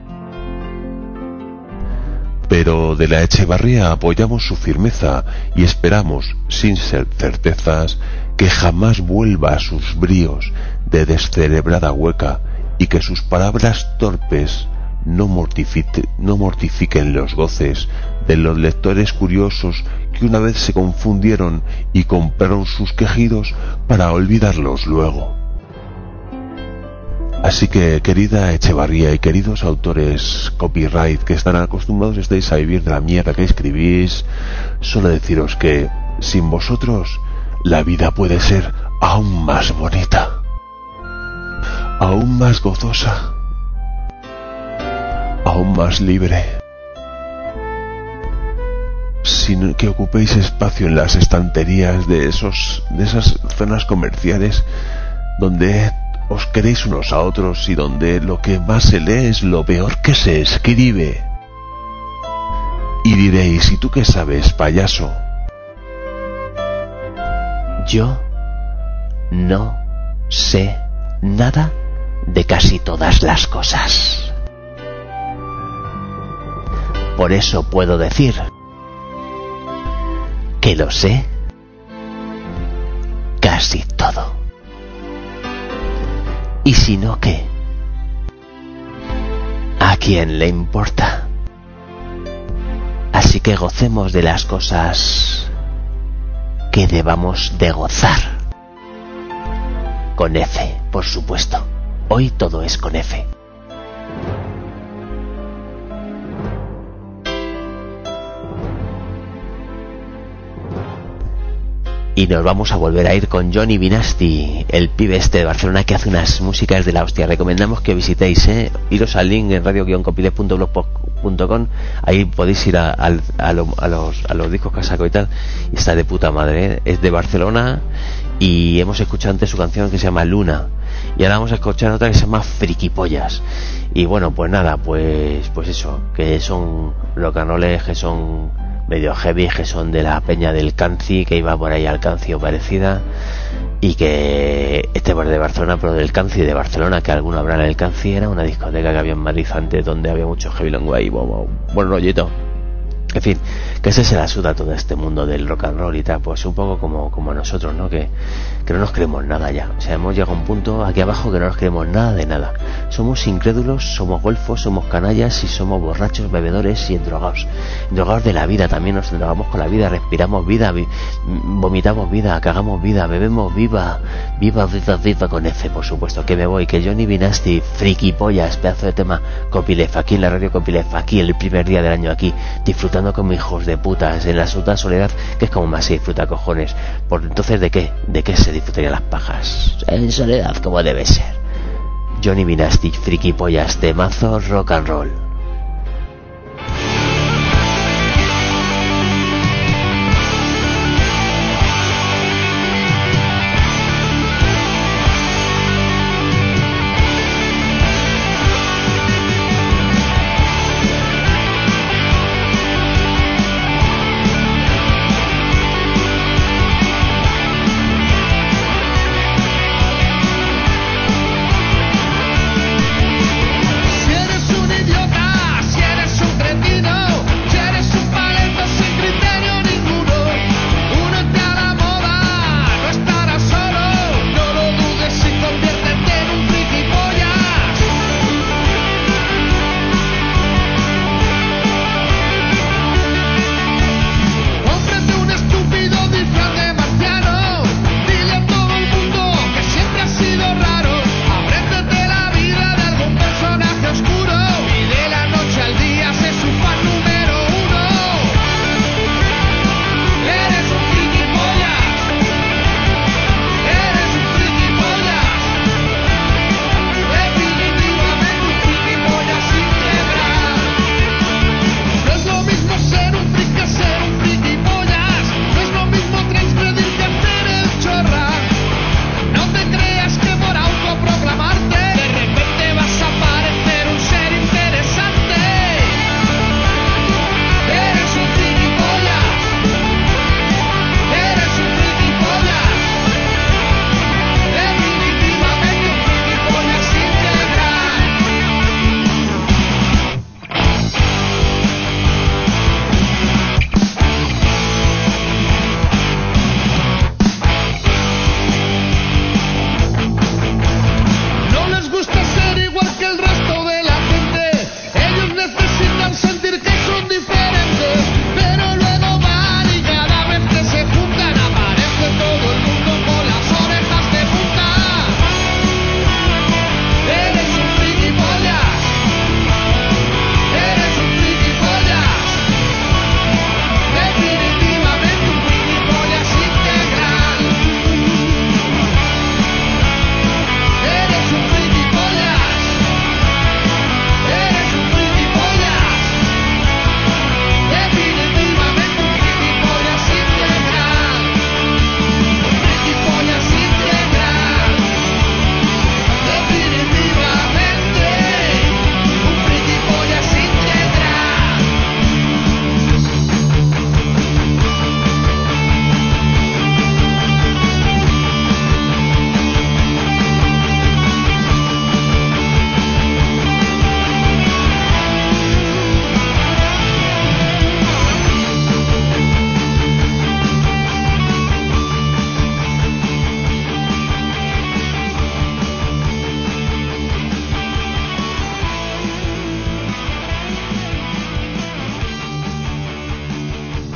Pero de la Echevarría apoyamos su firmeza y esperamos, sin ser certezas, que jamás vuelva a sus bríos de descerebrada hueca y que sus palabras torpes no mortifiquen los goces de los lectores curiosos que una vez se confundieron y compraron sus quejidos para olvidarlos luego. Así que, querida Echevarría y queridos autores copyright que están acostumbrados estáis a vivir de la mierda que escribís, solo deciros que sin vosotros la vida puede ser aún más bonita, aún más gozosa, aún más libre, sin que ocupéis espacio en las estanterías de esas zonas comerciales donde os queréis unos a otros y donde lo que más se lee es lo peor que se escribe. Y diréis, ¿y tú qué sabes, payaso? Yo no sé nada de casi todas las cosas. Por eso puedo decir que lo sé casi todo. Y si no, ¿qué? ¿A quién le importa? Así que gocemos de las cosas que debamos de gozar. Con F, por supuesto. Hoy todo es con F. Y nos vamos a volver a ir con Johnny Vinasti, el pibe este de Barcelona que hace unas músicas de la hostia. Recomendamos que visitéis, iros al link en radio-copyleft.blogspot.com. Ahí podéis ir a los discos que saco y tal. Y está de puta madre, Es de Barcelona y hemos escuchado antes su canción que se llama Luna. Y ahora vamos a escuchar otra que se llama Frikipollas. Y bueno, pues nada, pues eso, que son rock and rollers, que son medio heavy, que son de la peña del Canci, que iba por ahí al Canci o parecida, y que este es de Barcelona, pero del Canci de Barcelona, que alguno habrá en el Canci, era una discoteca que había en Madrid antes, donde había mucho heavy long way, buen rollito. En fin, que ese se la suda todo este mundo del rock and roll y tal, pues un poco como nosotros, ¿no? Que no nos creemos nada ya. O sea, hemos llegado a un punto aquí abajo que no nos creemos nada de nada. Somos incrédulos, somos golfos, somos canallas y somos borrachos, bebedores y endrogados. Endrogados de la vida, también nos endrogamos con la vida, respiramos vida, vomitamos vida, cagamos vida, bebemos viva con F, por supuesto. Que me voy, que Johnny Vinasti, Frikipollas, pedazo de tema, Copyleft, aquí en la radio Copyleft, aquí el primer día del año, aquí, disfrutando con mis hijos de putas, en la absoluta soledad, que es como más se disfruta, cojones. Por entonces, ¿de qué se disfrutarían las pajas? En soledad, como debe ser. Johnny Vinasti, Frikipollas, temazo rock and roll. Si eres un idiota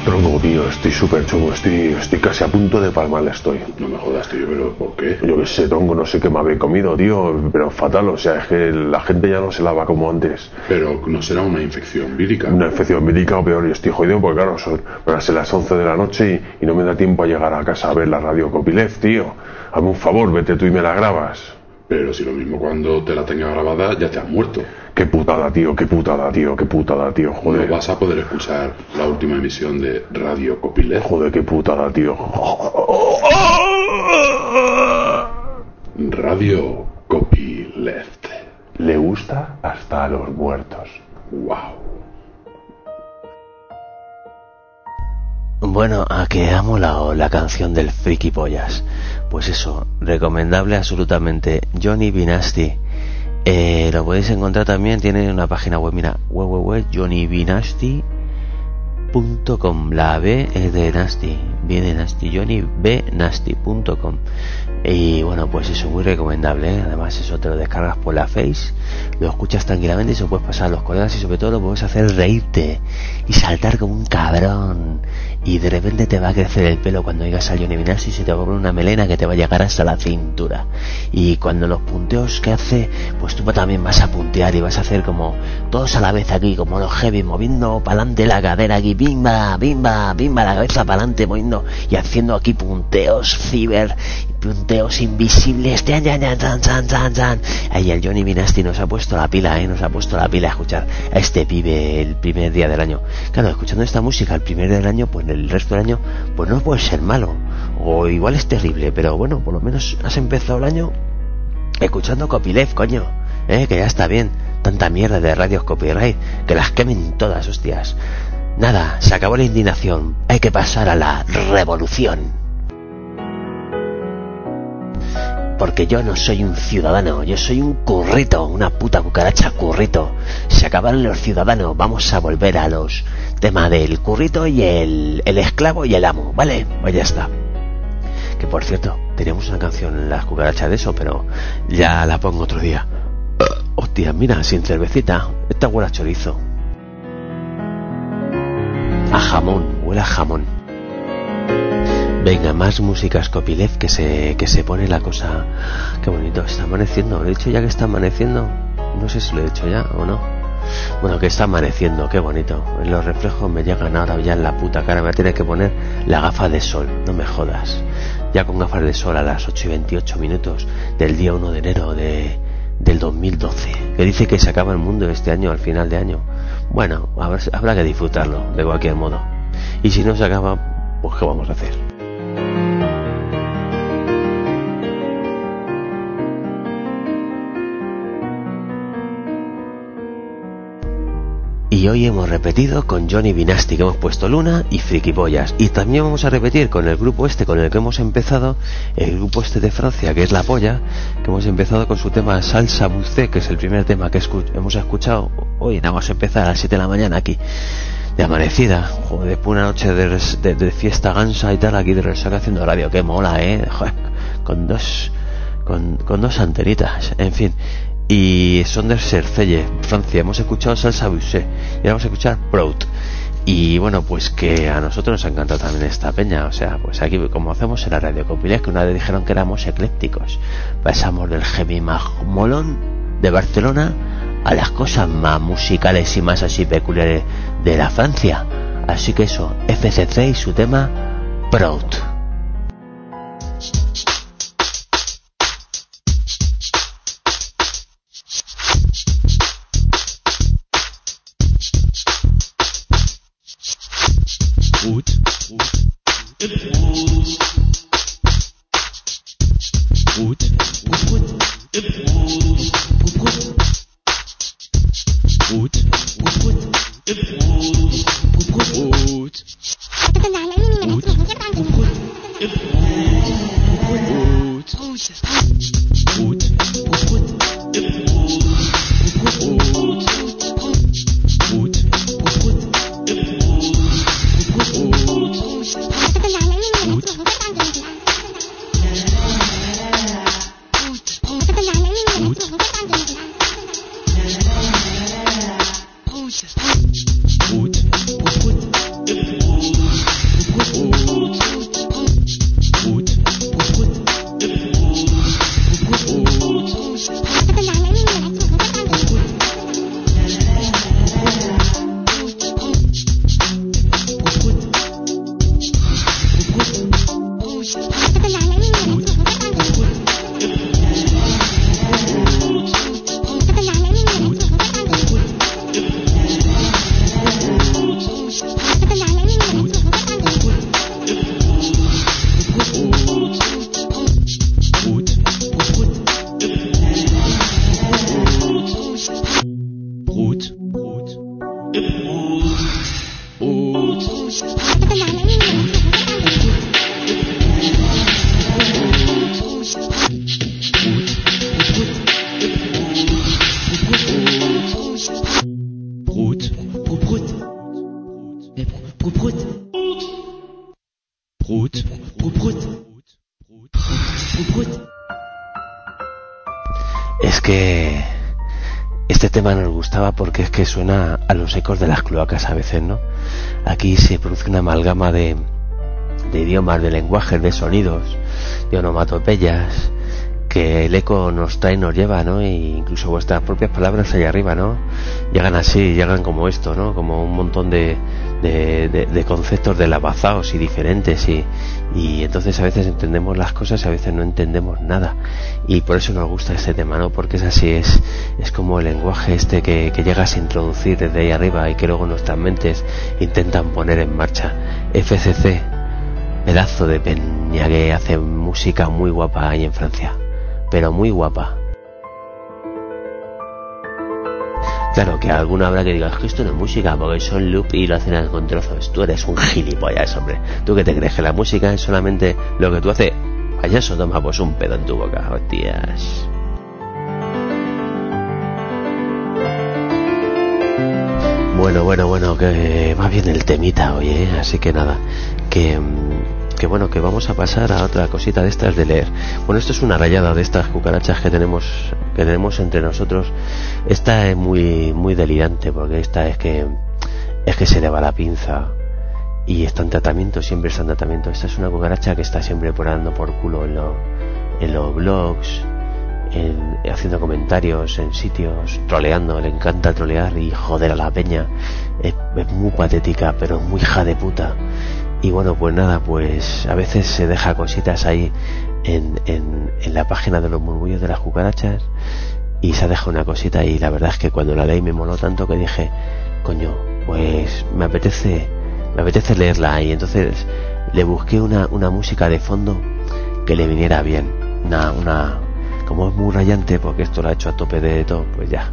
Tronco, tío, estoy súper chungo, estoy casi a punto de palmar estoy. No me jodas, tío, pero ¿por qué? Yo qué sé, tronco, no sé qué me habéis comido, tío, pero fatal, o sea, es que la gente ya no se lava como antes. Pero no será una infección vírica. Una infección vírica o peor, y estoy jodido porque claro, van a ser las 11 de la noche y no me da tiempo a llegar a casa a ver la radio Copyleft, tío. Hazme un favor, vete tú y me la grabas. Pero si lo mismo cuando te la tenga grabada ya te has muerto. Qué putada, tío, qué putada, tío, joder. No vas a poder escuchar la última emisión de Radio Copyleft. Joder, qué putada, tío. Radio Copyleft. Le gusta hasta a los muertos. Wow. Bueno, a que ha molado la canción del Friki Pollas. Pues eso, recomendable absolutamente. Johnny B. Nasty. Lo podéis encontrar también, tiene una página web, mira, johnnybenasty.com. La B es de Nasty, viene Nasty, johnnybenasty.com. Y bueno, pues eso, muy recomendable, ¿eh? Además eso te lo descargas por la Face, lo escuchas tranquilamente y se lo puedes pasar a los colegas y sobre todo lo puedes hacer reírte y saltar como un cabrón. Y de repente te va a crecer el pelo cuando llegas a Johnny Benasty y se te va a poner una melena que te va a llegar hasta la cintura. Y cuando los punteos que hace, pues tú también vas a puntear y vas a hacer como todos a la vez aquí, como los heavy, moviendo para adelante la cadera aquí, bimba, bimba, bimba, la cabeza para adelante, moviendo y haciendo aquí punteos punteos invisibles. Ahí el Johnny Benasty nos ha puesto la pila, nos ha puesto la pila a escuchar a este pibe el primer día del año. Claro, escuchando esta música el primer día del año, pues el resto del año pues no puede ser malo, o igual es terrible, pero bueno, por lo menos has empezado el año escuchando Copyleft, coño, que ya está bien. Tanta mierda de radios copyright, que las quemen todas, hostias. Nada, se acabó la indignación, hay que pasar a la revolución. Porque yo no soy un ciudadano, yo soy un currito, una puta cucaracha currito. Se acabaron los ciudadanos, vamos a volver a los temas del currito y el esclavo y el amo, ¿vale? Pues ya está. Que por cierto, teníamos una canción en las cucarachas de eso, pero ya la pongo otro día. Hostia, mira, sin cervecita, esta huele a chorizo. A jamón, huele a jamón. Venga, más músicas Copyleft, que se pone la cosa. Qué bonito, está amaneciendo. ¿Lo he dicho ya que está amaneciendo? No sé si lo he dicho ya o no. Bueno, que está amaneciendo, qué bonito. Los reflejos me llegan ahora ya en la puta cara. Me voy a tener que poner la gafa de sol, no me jodas. Ya con gafas de sol a las 8:28 del día 1 de enero del 2012. Que dice que se acaba el mundo este año, al final de año. Bueno, a ver, habrá que disfrutarlo, de cualquier modo. Y si no se acaba, pues ¿qué vamos a hacer? Y hoy hemos repetido con Johnny Benasty, que hemos puesto Luna y Friki Pollas. Y también vamos a repetir con el grupo con el que hemos empezado, el grupo de Francia, que es La Polla, que hemos empezado con su tema Salsa Bucé, que es el primer tema que hemos escuchado hoy. Vamos a empezar a las 7 de la mañana aquí, de amanecida, joder, después una noche de fiesta gansa y tal, aquí de resaca haciendo radio. Que mola, joder, con dos antenitas, en fin. Y son de Cercelle, Francia. Hemos escuchado Salsa Bucé y ahora vamos a escuchar Proud. Y bueno, pues que a nosotros nos ha encantado también esta peña. O sea, pues aquí, como hacemos en la radio Copyleft, que una vez dijeron que éramos eclécticos, pasamos del heavy más molón de Barcelona a las cosas más musicales y más así peculiares de la Francia. Así que eso, FCC y su tema Proud. que este tema nos gustaba porque es que suena a los ecos de las cloacas a veces, ¿no? Aquí se produce una amalgama de idiomas, de lenguajes, de sonidos, de onomatopeyas, que el eco nos trae y nos lleva, ¿no? E incluso vuestras propias palabras allá arriba, ¿no? Llegan así, llegan como esto, ¿no? Como un montón de conceptos delabazados y diferentes y entonces a veces entendemos las cosas y a veces no entendemos nada, y por eso nos gusta este tema, ¿no? Porque es así, es como el lenguaje este que llegas a introducir desde ahí arriba y que luego nuestras mentes intentan poner en marcha. FCC, pedazo de peña que hace música muy guapa ahí en Francia, pero muy guapa. Claro, que alguna habrá que diga, es que esto no es música, porque son loop y lo hacen con trozos. Tú eres un gilipollas, hombre. ¿Tú qué te crees? ¿Que la música es solamente lo que tú haces? Payaso, toma pues un pedo en tu boca, hostias. Bueno, que va bien el temita hoy, ¿eh? Así que nada, que bueno, que vamos a pasar a otra cosita de estas de leer. Bueno, esto es una rayada de estas cucarachas que tenemos entre nosotros. Esta es muy delirante, porque esta es que se le va la pinza y está en tratamiento, siempre está en tratamiento. Esta es una cucaracha que está siempre dando por culo en los blogs, haciendo comentarios en sitios, troleando. Le encanta trolear y joder a la peña. Es muy patética, pero muy hija de puta. Y bueno, pues nada, pues a veces se deja cositas ahí en la página de los murmullos de las cucarachas, y se ha dejado una cosita, y la verdad es que cuando la leí me moló tanto que dije, coño, pues me apetece leerla, y entonces le busqué una música de fondo que le viniera bien, una como es muy rayante, porque esto lo ha hecho a tope de todo, pues ya.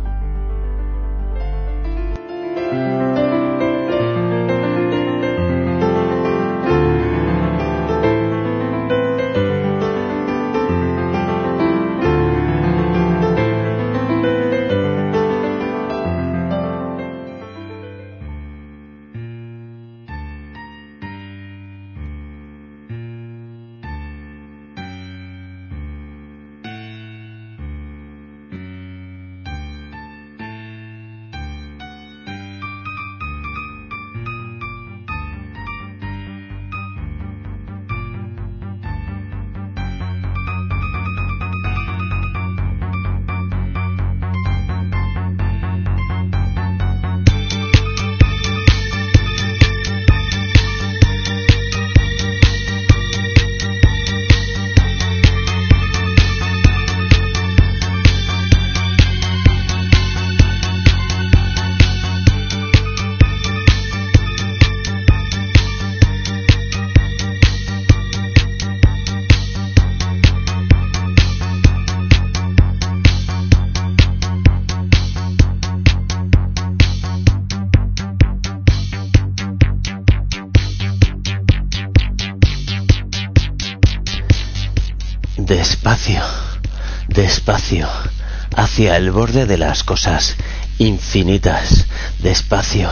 Despacio, hacia el borde de las cosas infinitas, despacio,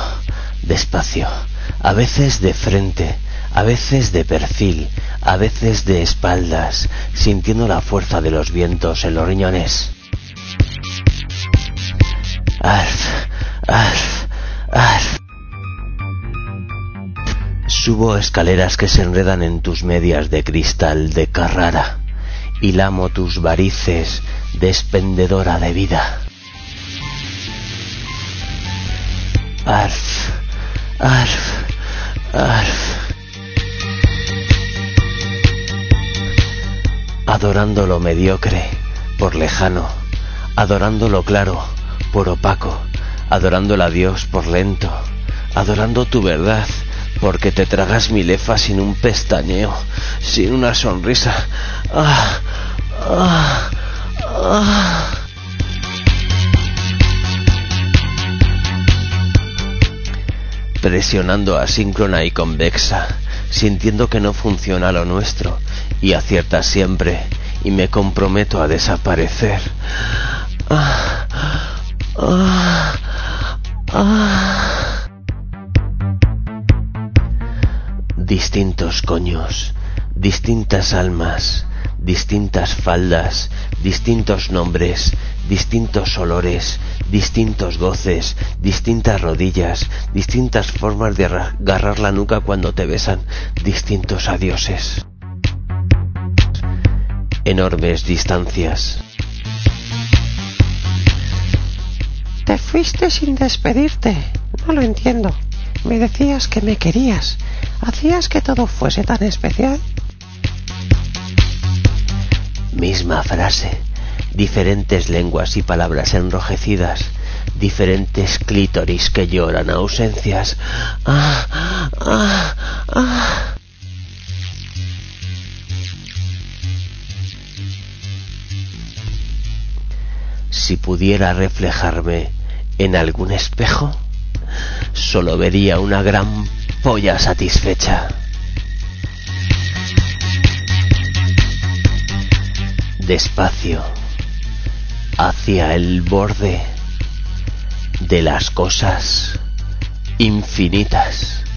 a veces de frente, a veces de perfil, a veces de espaldas, sintiendo la fuerza de los vientos en los riñones. Arf. Subo escaleras que se enredan en tus medias de cristal de Carrara, y lamo tus varices, despendedora de vida. Arf. Adorando lo mediocre por lejano, adorando lo claro por opaco, adorando el adiós por lento, adorando tu verdad porque te tragas mi lefa sin un pestañeo, sin una sonrisa. Presionando asíncrona y convexa, sintiendo que no funciona lo nuestro, y aciertas siempre, y me comprometo a desaparecer. Distintos coños, distintas almas, distintas faldas, distintos nombres, distintos olores, distintos goces, distintas rodillas, distintas formas de agarrar la nuca cuando te besan, distintos adioses. Enormes distancias. Te fuiste sin despedirte. No lo entiendo. Me decías que me querías. ¿Hacías que todo fuese tan especial? Misma frase, diferentes lenguas y palabras enrojecidas, diferentes clítoris que lloran ausencias. Si pudiera reflejarme en algún espejo, solo vería una gran polla satisfecha. Despacio, hacia el borde de las cosas infinitas.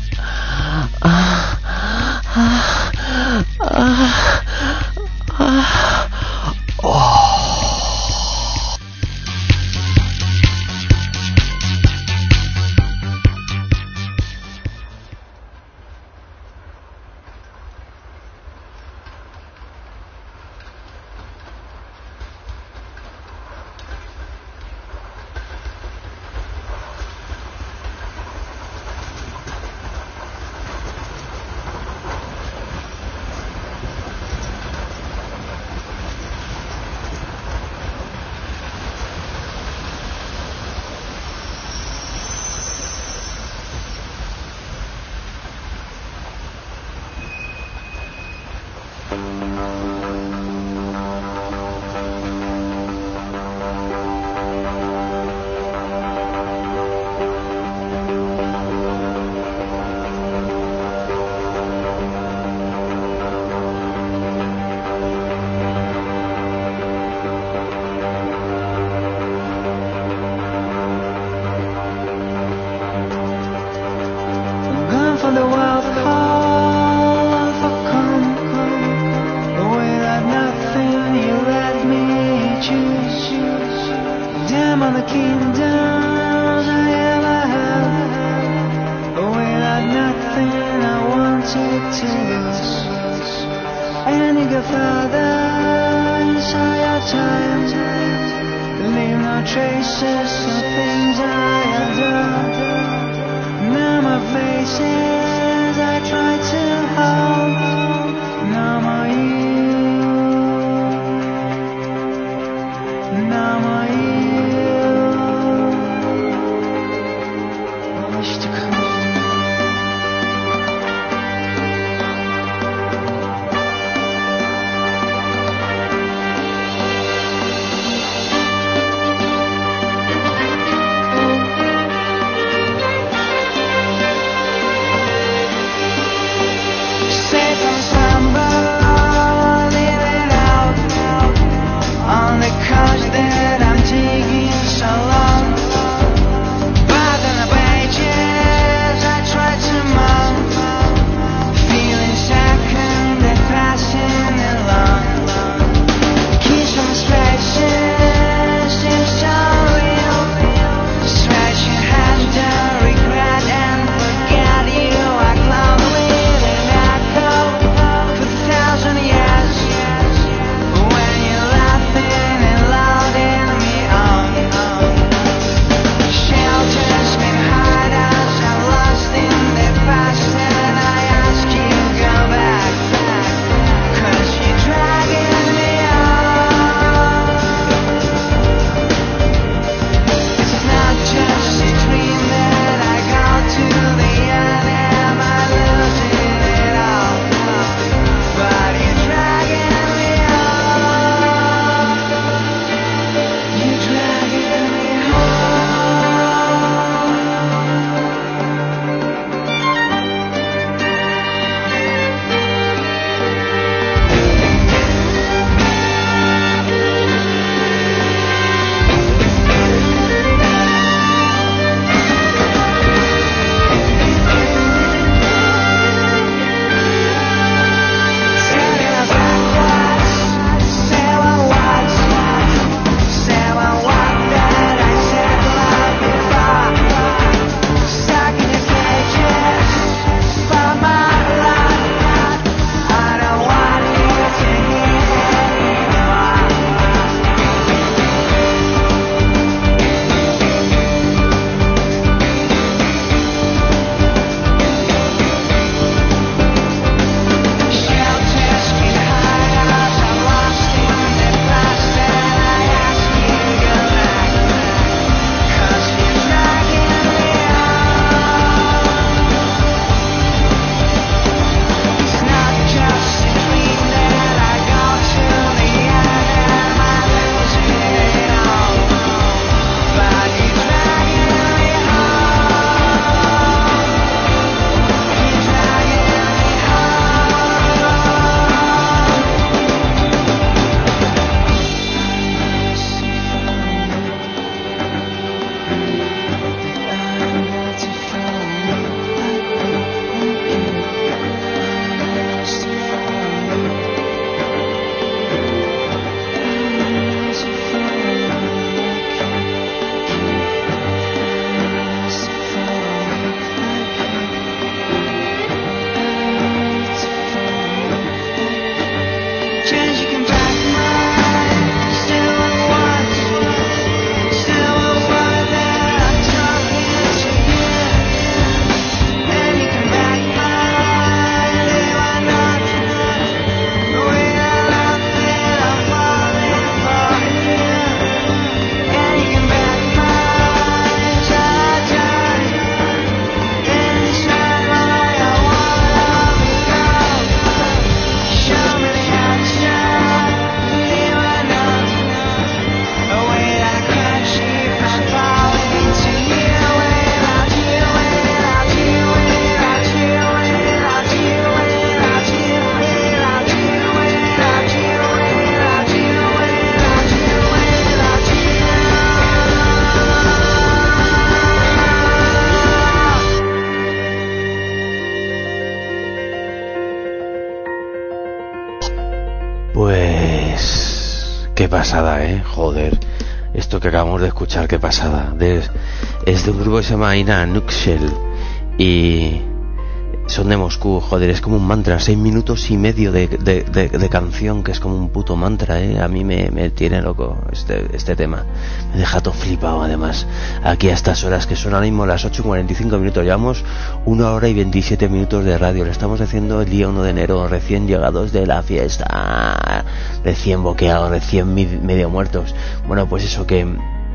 qué pasada, joder. Esto que acabamos de escuchar, qué pasada. Es de un grupo que se llama In a Nutshell y son de Moscú, joder, es como un mantra, 6 minutos y medio de canción, que es como un puto mantra, a mí me tiene loco este tema, me deja todo flipado. Además, aquí a estas horas, que son ahora mismo las 8:45, llevamos 1 hora y 27 minutos de radio, lo estamos haciendo el día 1 de enero, recién llegados de la fiesta, recién boqueados, recién medio muertos. Bueno, pues eso, que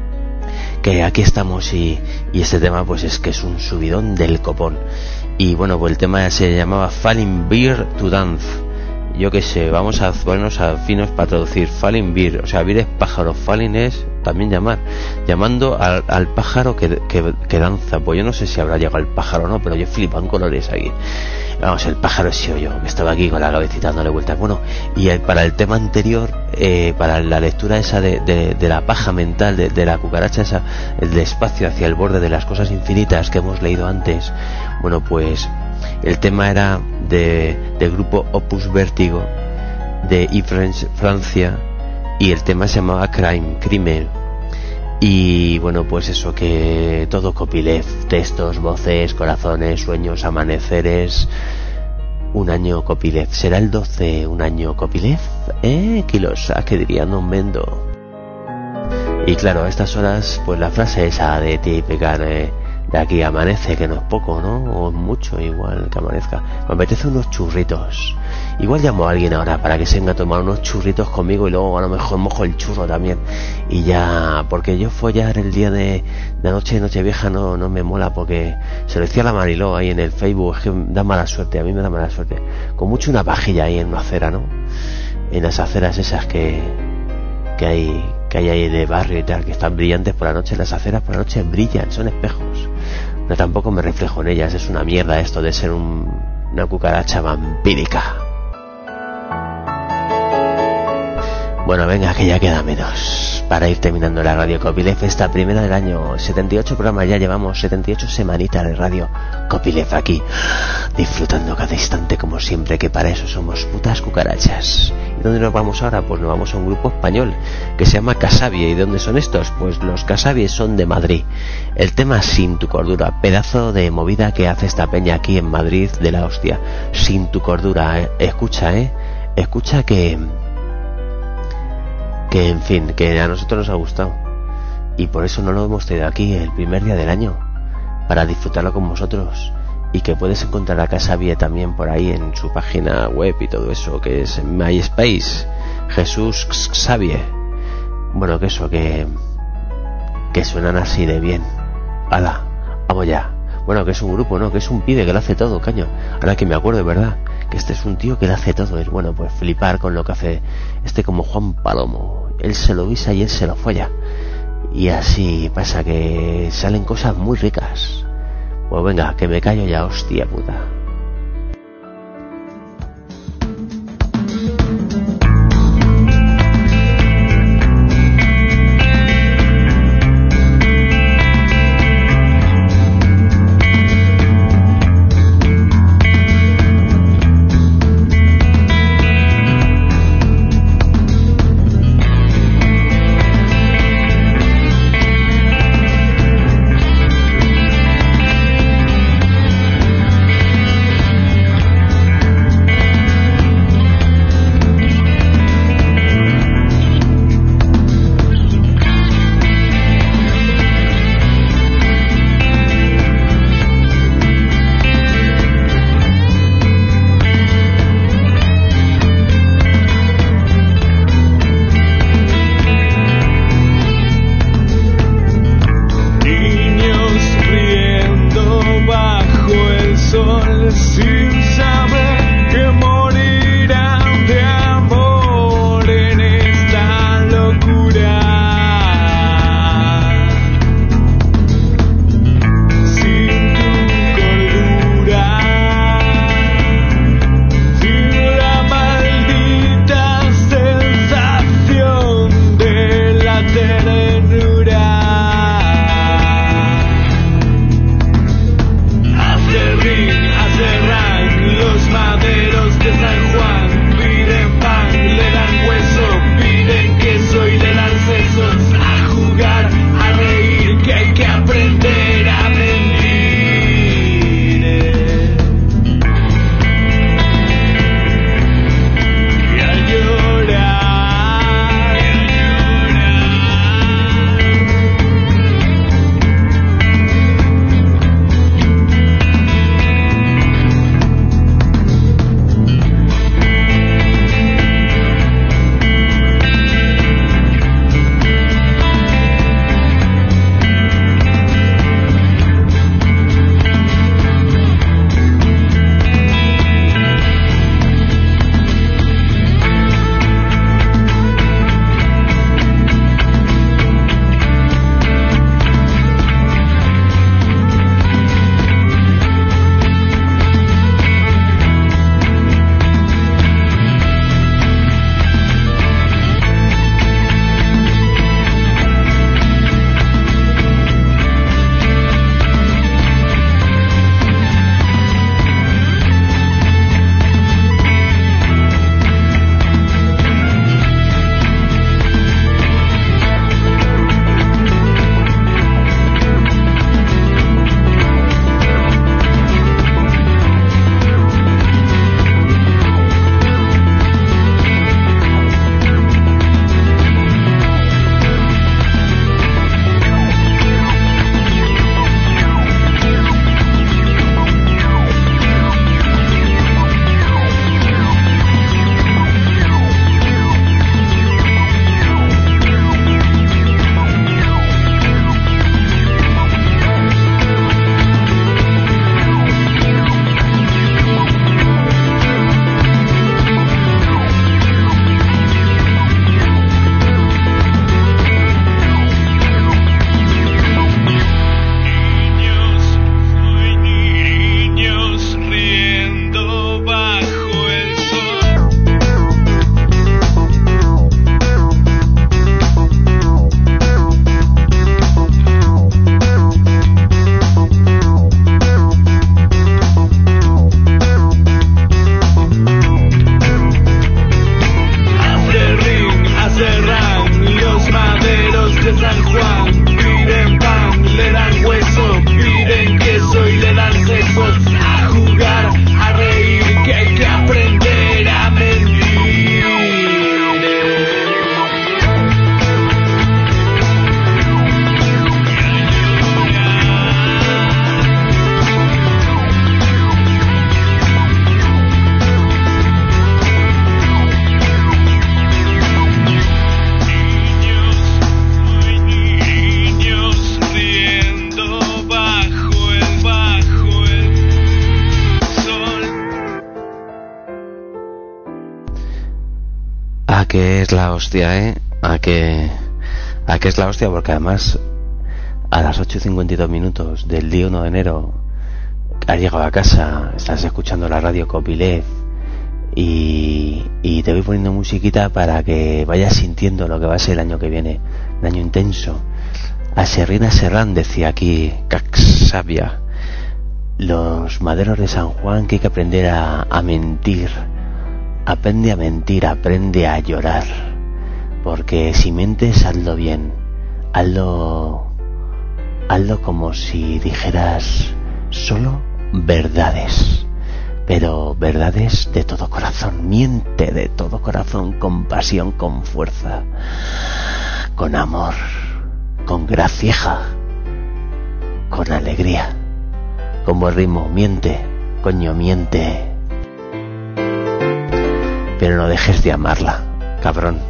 aquí estamos y este tema pues es que es un subidón del copón. Y bueno, pues el tema se llamaba Falling Beer to Dance. Yo qué sé, vamos a ponernos a finos para traducir. Falling Beer, o sea, beer es pájaro, falling es también llamando al pájaro que danza. Pues yo no sé si habrá llegado el pájaro o no, pero yo flipan colores aquí. Vamos, el pájaro he sido yo, que estaba aquí con la cabecita dándole vueltas. Bueno, y para el tema anterior, para la lectura esa de la paja mental, de la cucaracha esa, el despacio hacia el borde de las cosas infinitas que hemos leído antes, bueno, pues el tema era del grupo Opus Vertigo de Yves, Francia, y el tema se llamaba Crimen. Y bueno, pues eso, que todo copyleft, textos, voces, corazones, sueños, amaneceres. Un año copyleft, será el 12, un año copyleft, kilosa, que diría Don Mendo. Y claro, a estas horas, pues la frase esa de típica de aquí amanece, que no es poco, ¿no? O mucho, igual que amanezca. Me apetece unos churritos. Igual llamo a alguien ahora para que se venga a tomar unos churritos conmigo y luego a lo mejor mojo el churro también. Y ya, porque yo follar el día de Nochevieja no me mola, porque se lo decía a la Mariló ahí en el Facebook, es que da mala suerte, a mí me da mala suerte. Con mucho una pajilla ahí en una acera, ¿no? En las aceras esas que hay ahí de barrio y tal, que están brillantes por la noche, las aceras por la noche brillan, son espejos. No, tampoco me reflejo en ellas, es una mierda esto de ser una cucaracha vampírica. Bueno, venga, que ya queda menos para ir terminando la Radio Copyleft, esta primera del año. 78 programas ya llevamos, 78 semanitas de Radio Copyleft aquí, disfrutando cada instante como siempre, que para eso somos putas cucarachas. ¿Y dónde nos vamos ahora? Pues nos vamos a un grupo español que se llama Casabie. ¿Y dónde son estos? Pues los Casabies son de Madrid. El tema Sin tu cordura, pedazo de movida que hace esta peña aquí en Madrid de la hostia. Sin tu cordura, escucha que en fin, que a nosotros nos ha gustado y por eso no lo hemos traído aquí el primer día del año, para disfrutarlo con vosotros, y que puedes encontrar a Casabie también por ahí en su página web y todo eso, que es MySpace, Jesús Xavier. Bueno, que eso, que suenan así de bien. ¡Hala! Vamos ya. Bueno, que es un grupo, ¿no? Que es un pibe que lo hace todo, caño. Ahora que me acuerdo, ¿verdad? Que este es un tío que lo hace todo. Es bueno, pues flipar con lo que hace este, como Juan Palomo. Él se lo guisa y él se lo folla. Y así pasa, que salen cosas muy ricas. Pues venga, que me callo ya, hostia puta. que es la hostia, a que es la hostia, porque además a las 8:52 minutos del día 1 de enero has llegado a casa, estás escuchando la radio Copyleft y te voy poniendo musiquita para que vayas sintiendo lo que va a ser el año que viene, un año intenso. A Serrina Serrán decía aquí Caxavia: los maderos de San Juan, que hay que aprender a mentir. Aprende a mentir, aprende a llorar, porque si mientes, hazlo bien, hazlo como si dijeras solo verdades, pero verdades de todo corazón. Miente de todo corazón, con pasión, con fuerza, con amor, con gracieja, con alegría, con buen ritmo. Miente, coño, miente, pero no dejes de amarla, cabrón.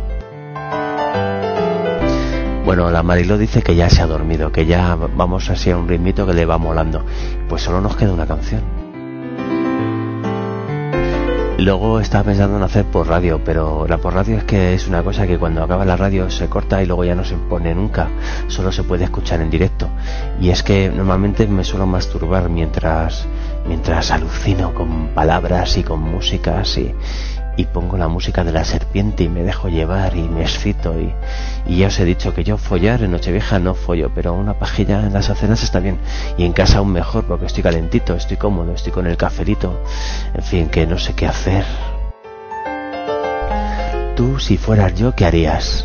Bueno, la Mariló dice que ya se ha dormido, que ya vamos así a un ritmito que le va molando. Pues solo nos queda una canción. Luego estaba pensando en hacer por radio, pero la por radio es que es una cosa que cuando acaba la radio se corta y luego ya no se pone nunca, solo se puede escuchar en directo. Y es que normalmente me suelo masturbar mientras alucino con palabras y con músicas y pongo la música de La Serpiente y me dejo llevar y me excito y ya os he dicho que yo follar en Nochevieja no follo, pero una pajilla en las cenas está bien, y en casa aún mejor porque estoy calentito, estoy cómodo, estoy con el cafelito, en fin, que no sé qué hacer. Tú, si fueras yo, ¿qué harías?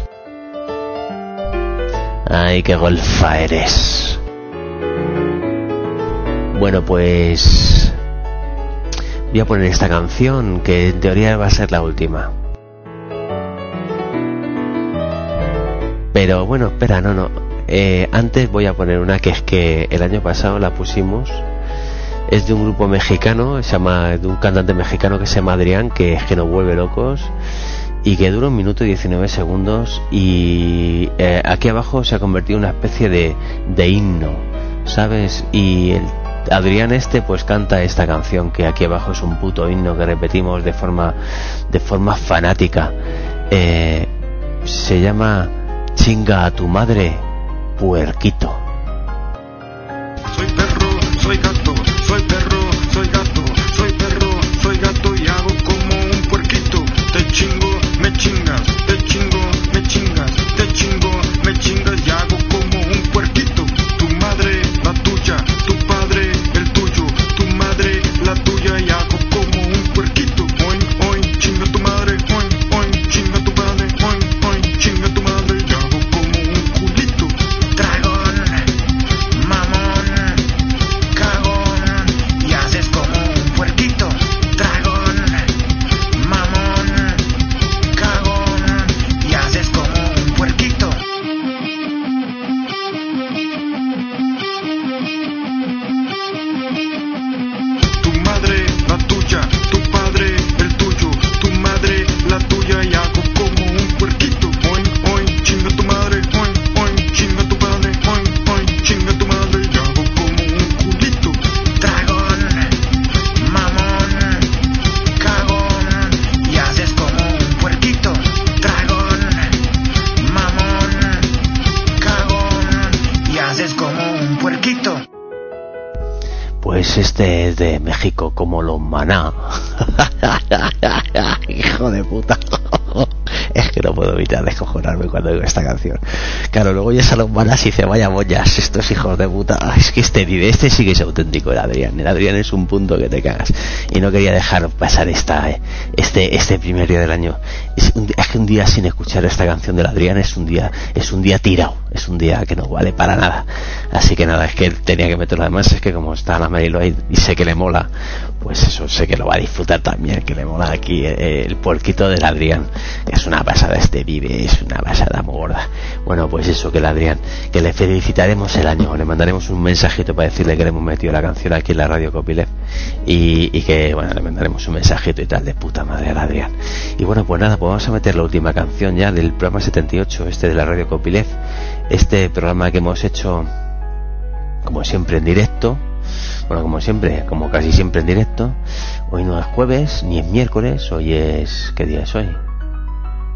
Ay, qué golfa eres. Bueno, pues voy a poner esta canción que en teoría va a ser la última. Pero bueno, espera, no. Antes voy a poner una que es que el año pasado la pusimos. Es de un grupo mexicano, se llama, de un cantante mexicano que se llama Adrián, que es que nos vuelve locos y que dura 1 minuto y 19 segundos. Y aquí abajo se ha convertido en una especie de himno, ¿sabes? Y el Adrián pues canta esta canción que aquí abajo es un puto himno que repetimos de forma fanática. Se llama Chinga a tu madre, puerquito. Soy perro, soy gato, soy perro, soy gato, soy perro, soy gato y hago como un puerquito. Te chingo, me chingas, te chingo, me chingas, te chingo, me chingas y hago como un puerquito. Tu madre, la tuya, tu padre, el tuyo, tu madre, la tuya y hago como un puerquito. Oin, oin, chinga tu madre, oin, oin, chinga tu padre, oin, oin, chinga tu madre y hago como un culito. Dragón, mamón, cagón, y haces como un puerquito. Dragón, mamón, cagón, y haces como un puerquito. Tu madre, la tuya, tu padre, el tuyo, tu madre, la tuya y hago como un puerquito. Oin, oin, chinga tu madre, oin, oin, chinga tu padre, oin, oin, chinga tu madre y hago como un culito. Dragón, mamón, cagón, y haces como un puerquito. Dragón, mamón, cagón, y haces como un puerquito. Pues este es de México, como los Maná. Hijo de puta. Es que no puedo evitar descojonarme cuando oigo esta canción. Claro, luego ya a los Maná y dice, vaya bollas, estos hijos de puta. Es que este sí que es auténtico, el Adrián. El Adrián es un punto que te cagas. Y no quería dejar pasar este primer día del año. Es que un día sin escuchar esta canción del Adrián es un día tirado. Es un día que no vale para nada. Así que nada, es que tenía que meterlo. Además es que como está la Marilo ahí y sé que le mola, pues eso, sé que lo va a disfrutar también, que le mola aquí el puerquito del Adrián. Es una pasada vive, es una pasada muy gorda. Bueno, pues eso, que el Adrián, que le felicitaremos el año, le mandaremos un mensajito para decirle que le hemos metido la canción aquí en la radio Copyleft y que, bueno, le mandaremos un mensajito y tal, de puta madre al Adrián. Y bueno, pues nada, pues vamos a meter la última canción ya del programa 78, de la radio Copyleft, este programa que hemos hecho como siempre en directo. Bueno, como casi siempre en directo. Hoy no es jueves ni es miércoles, hoy es... ¿qué día es hoy?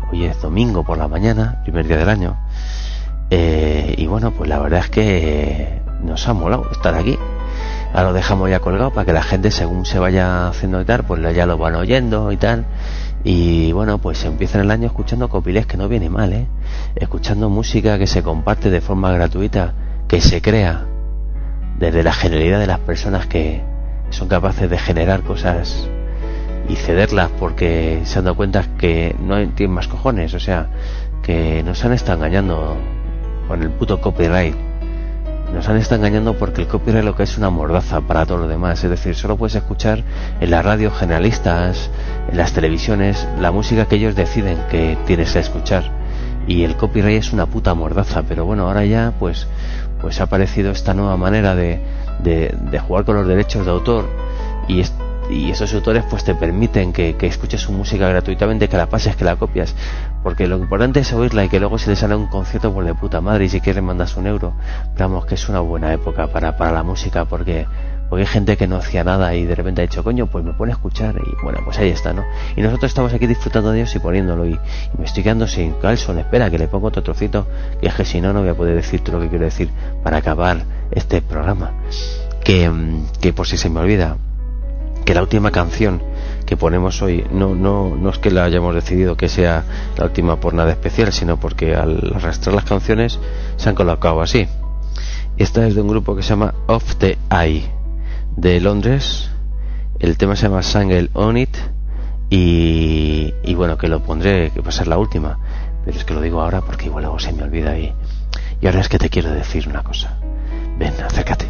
Hoy es domingo por la mañana, primer día del año. Y bueno, pues la verdad es que nos ha molado estar aquí. Ahora lo dejamos ya colgado para que la gente, según se vaya haciendo y tal, pues ya lo van oyendo y tal. Y bueno, pues empieza el año escuchando Copyleft, que no viene mal, escuchando música que se comparte de forma gratuita, que se crea desde la genialidad de las personas que son capaces de generar cosas y cederlas porque se han dado cuenta que no tienen más cojones. O sea, que nos han estado engañando con el puto copyright. Nos han estado engañando porque el copyright lo que es una mordaza para todo lo demás. Es decir, solo puedes escuchar en las radios generalistas, en las televisiones, la música que ellos deciden que tienes que escuchar. Y el copyright es una puta mordaza. Pero bueno, ahora ya pues ha aparecido esta nueva manera de jugar con los derechos de autor. Y esos autores pues te permiten que escuches su música gratuitamente, que la pases, que la copias, porque lo importante es oírla y que luego si te sale un concierto por de puta madre y si quieres mandas €1. Pero vamos, que es una buena época para la música, porque hay gente que no hacía nada y de repente ha dicho, coño, pues me pone a escuchar, y bueno, pues ahí está, ¿no? Y nosotros estamos aquí disfrutando de ellos y poniéndolo, y me estoy quedando sin calzón. Espera que le pongo otro trocito, que es que si no voy a poder decirte lo que quiero decir para acabar este programa. Que por si se me olvida, que la última canción que ponemos hoy no es que la hayamos decidido que sea la última por nada especial, sino porque al arrastrar las canciones se han colocado así. Esta es de un grupo que se llama Off the Eye, de Londres. El tema se llama Single on It, y bueno, que lo pondré, que va a ser la última, pero es que lo digo ahora porque igual luego se me olvida. Y ahora es que te quiero decir una cosa. Ven, acércate.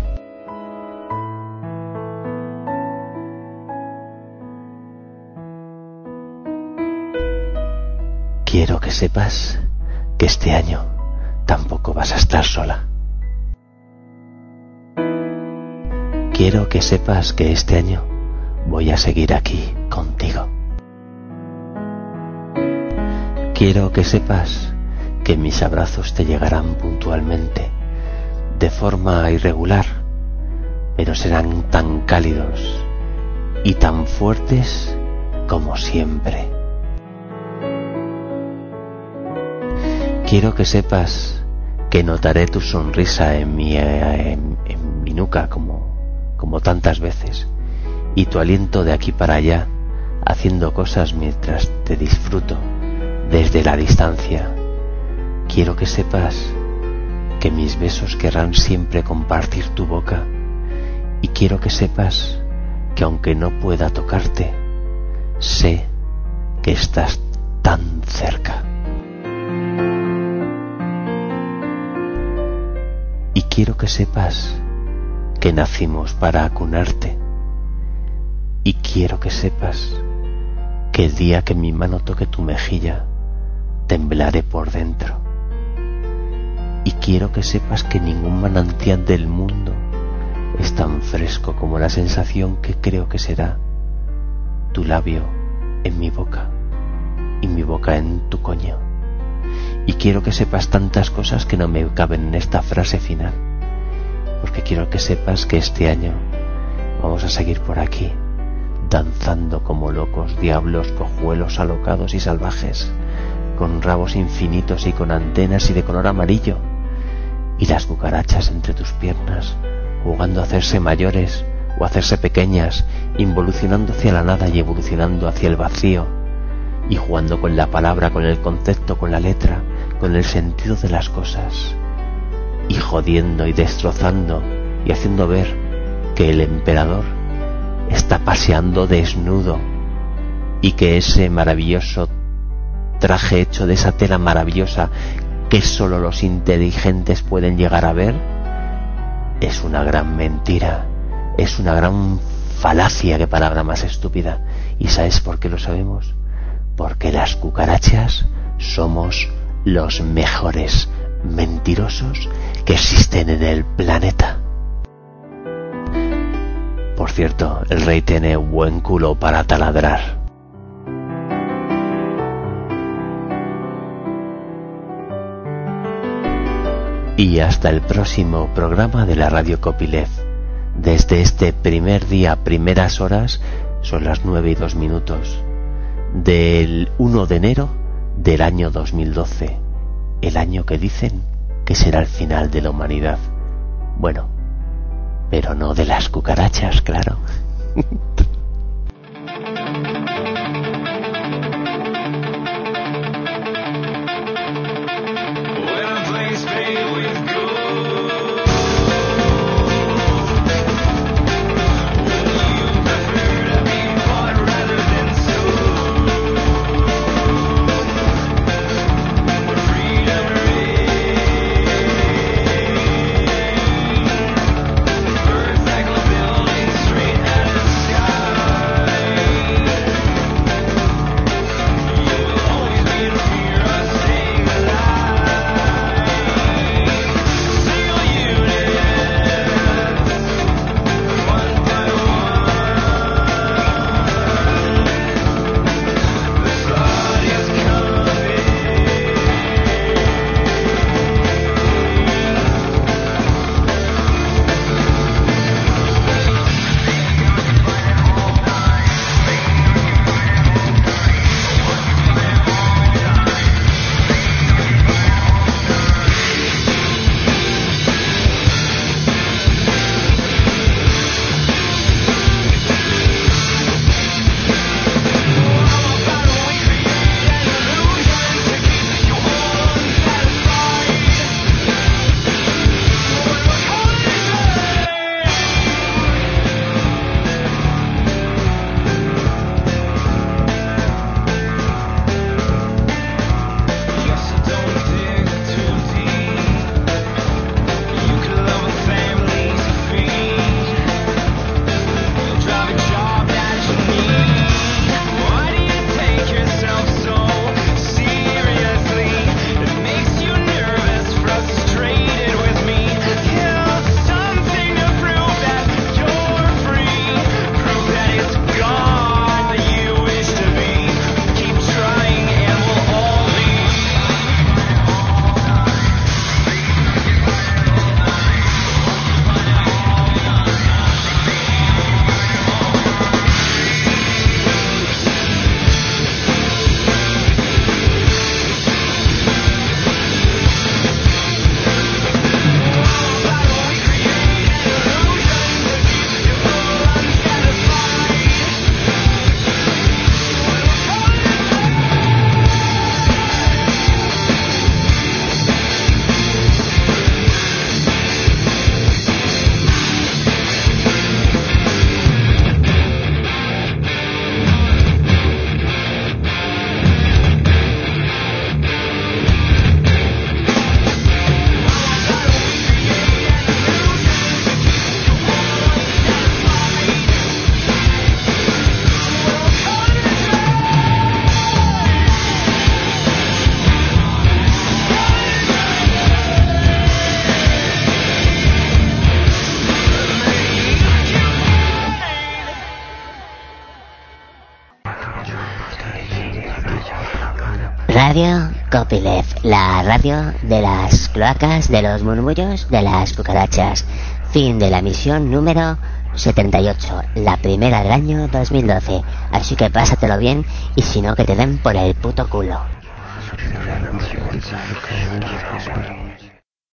Quiero que sepas que este año tampoco vas a estar sola. Quiero que sepas que este año voy a seguir aquí contigo. Quiero que sepas que mis abrazos te llegarán puntualmente, de forma irregular, pero serán tan cálidos y tan fuertes como siempre. Quiero que sepas que notaré tu sonrisa en mi nuca como tantas veces, y tu aliento de aquí para allá, haciendo cosas mientras te disfruto desde la distancia. Quiero que sepas que mis besos querrán siempre compartir tu boca, y quiero que sepas que aunque no pueda tocarte, sé que estás tan cerca. Y quiero que sepas que nacimos para acunarte. Y quiero que sepas que el día que mi mano toque tu mejilla, temblaré por dentro. Y quiero que sepas que ningún manantial del mundo es tan fresco como la sensación que creo que será tu labio en mi boca y mi boca en tu coño. Y quiero que sepas tantas cosas que no me caben en esta frase final, porque quiero que sepas que este año vamos a seguir por aquí, danzando como locos, diablos, cojuelos alocados y salvajes, con rabos infinitos y con antenas y de color amarillo, y las cucarachas entre tus piernas, jugando a hacerse mayores o a hacerse pequeñas, involucionando hacia la nada y evolucionando hacia el vacío, y jugando con la palabra, con el concepto, con la letra, con el sentido de las cosas, y jodiendo y destrozando y haciendo ver que el emperador está paseando desnudo, y que ese maravilloso traje hecho de esa tela maravillosa que solo los inteligentes pueden llegar a ver es una gran mentira, es una gran falacia. Qué palabra más estúpida. ¿Y sabes por qué lo sabemos? Porque las cucarachas somos los mejores mentirosos que existen en el planeta. Por cierto, el rey tiene buen culo para taladrar. Y hasta el próximo programa de la Radio Copyleft. Desde este primer día, primeras horas, son las 9:02, del 1 de enero del año 2012, el año que dicen que será el final de la humanidad. Bueno, pero no de las cucarachas, claro. Radio Copyleft, la radio de las cloacas, de los murmullos, de las cucarachas. Fin de la misión número 78, la primera del año 2012. Así que pásatelo bien y si no que te den por el puto culo.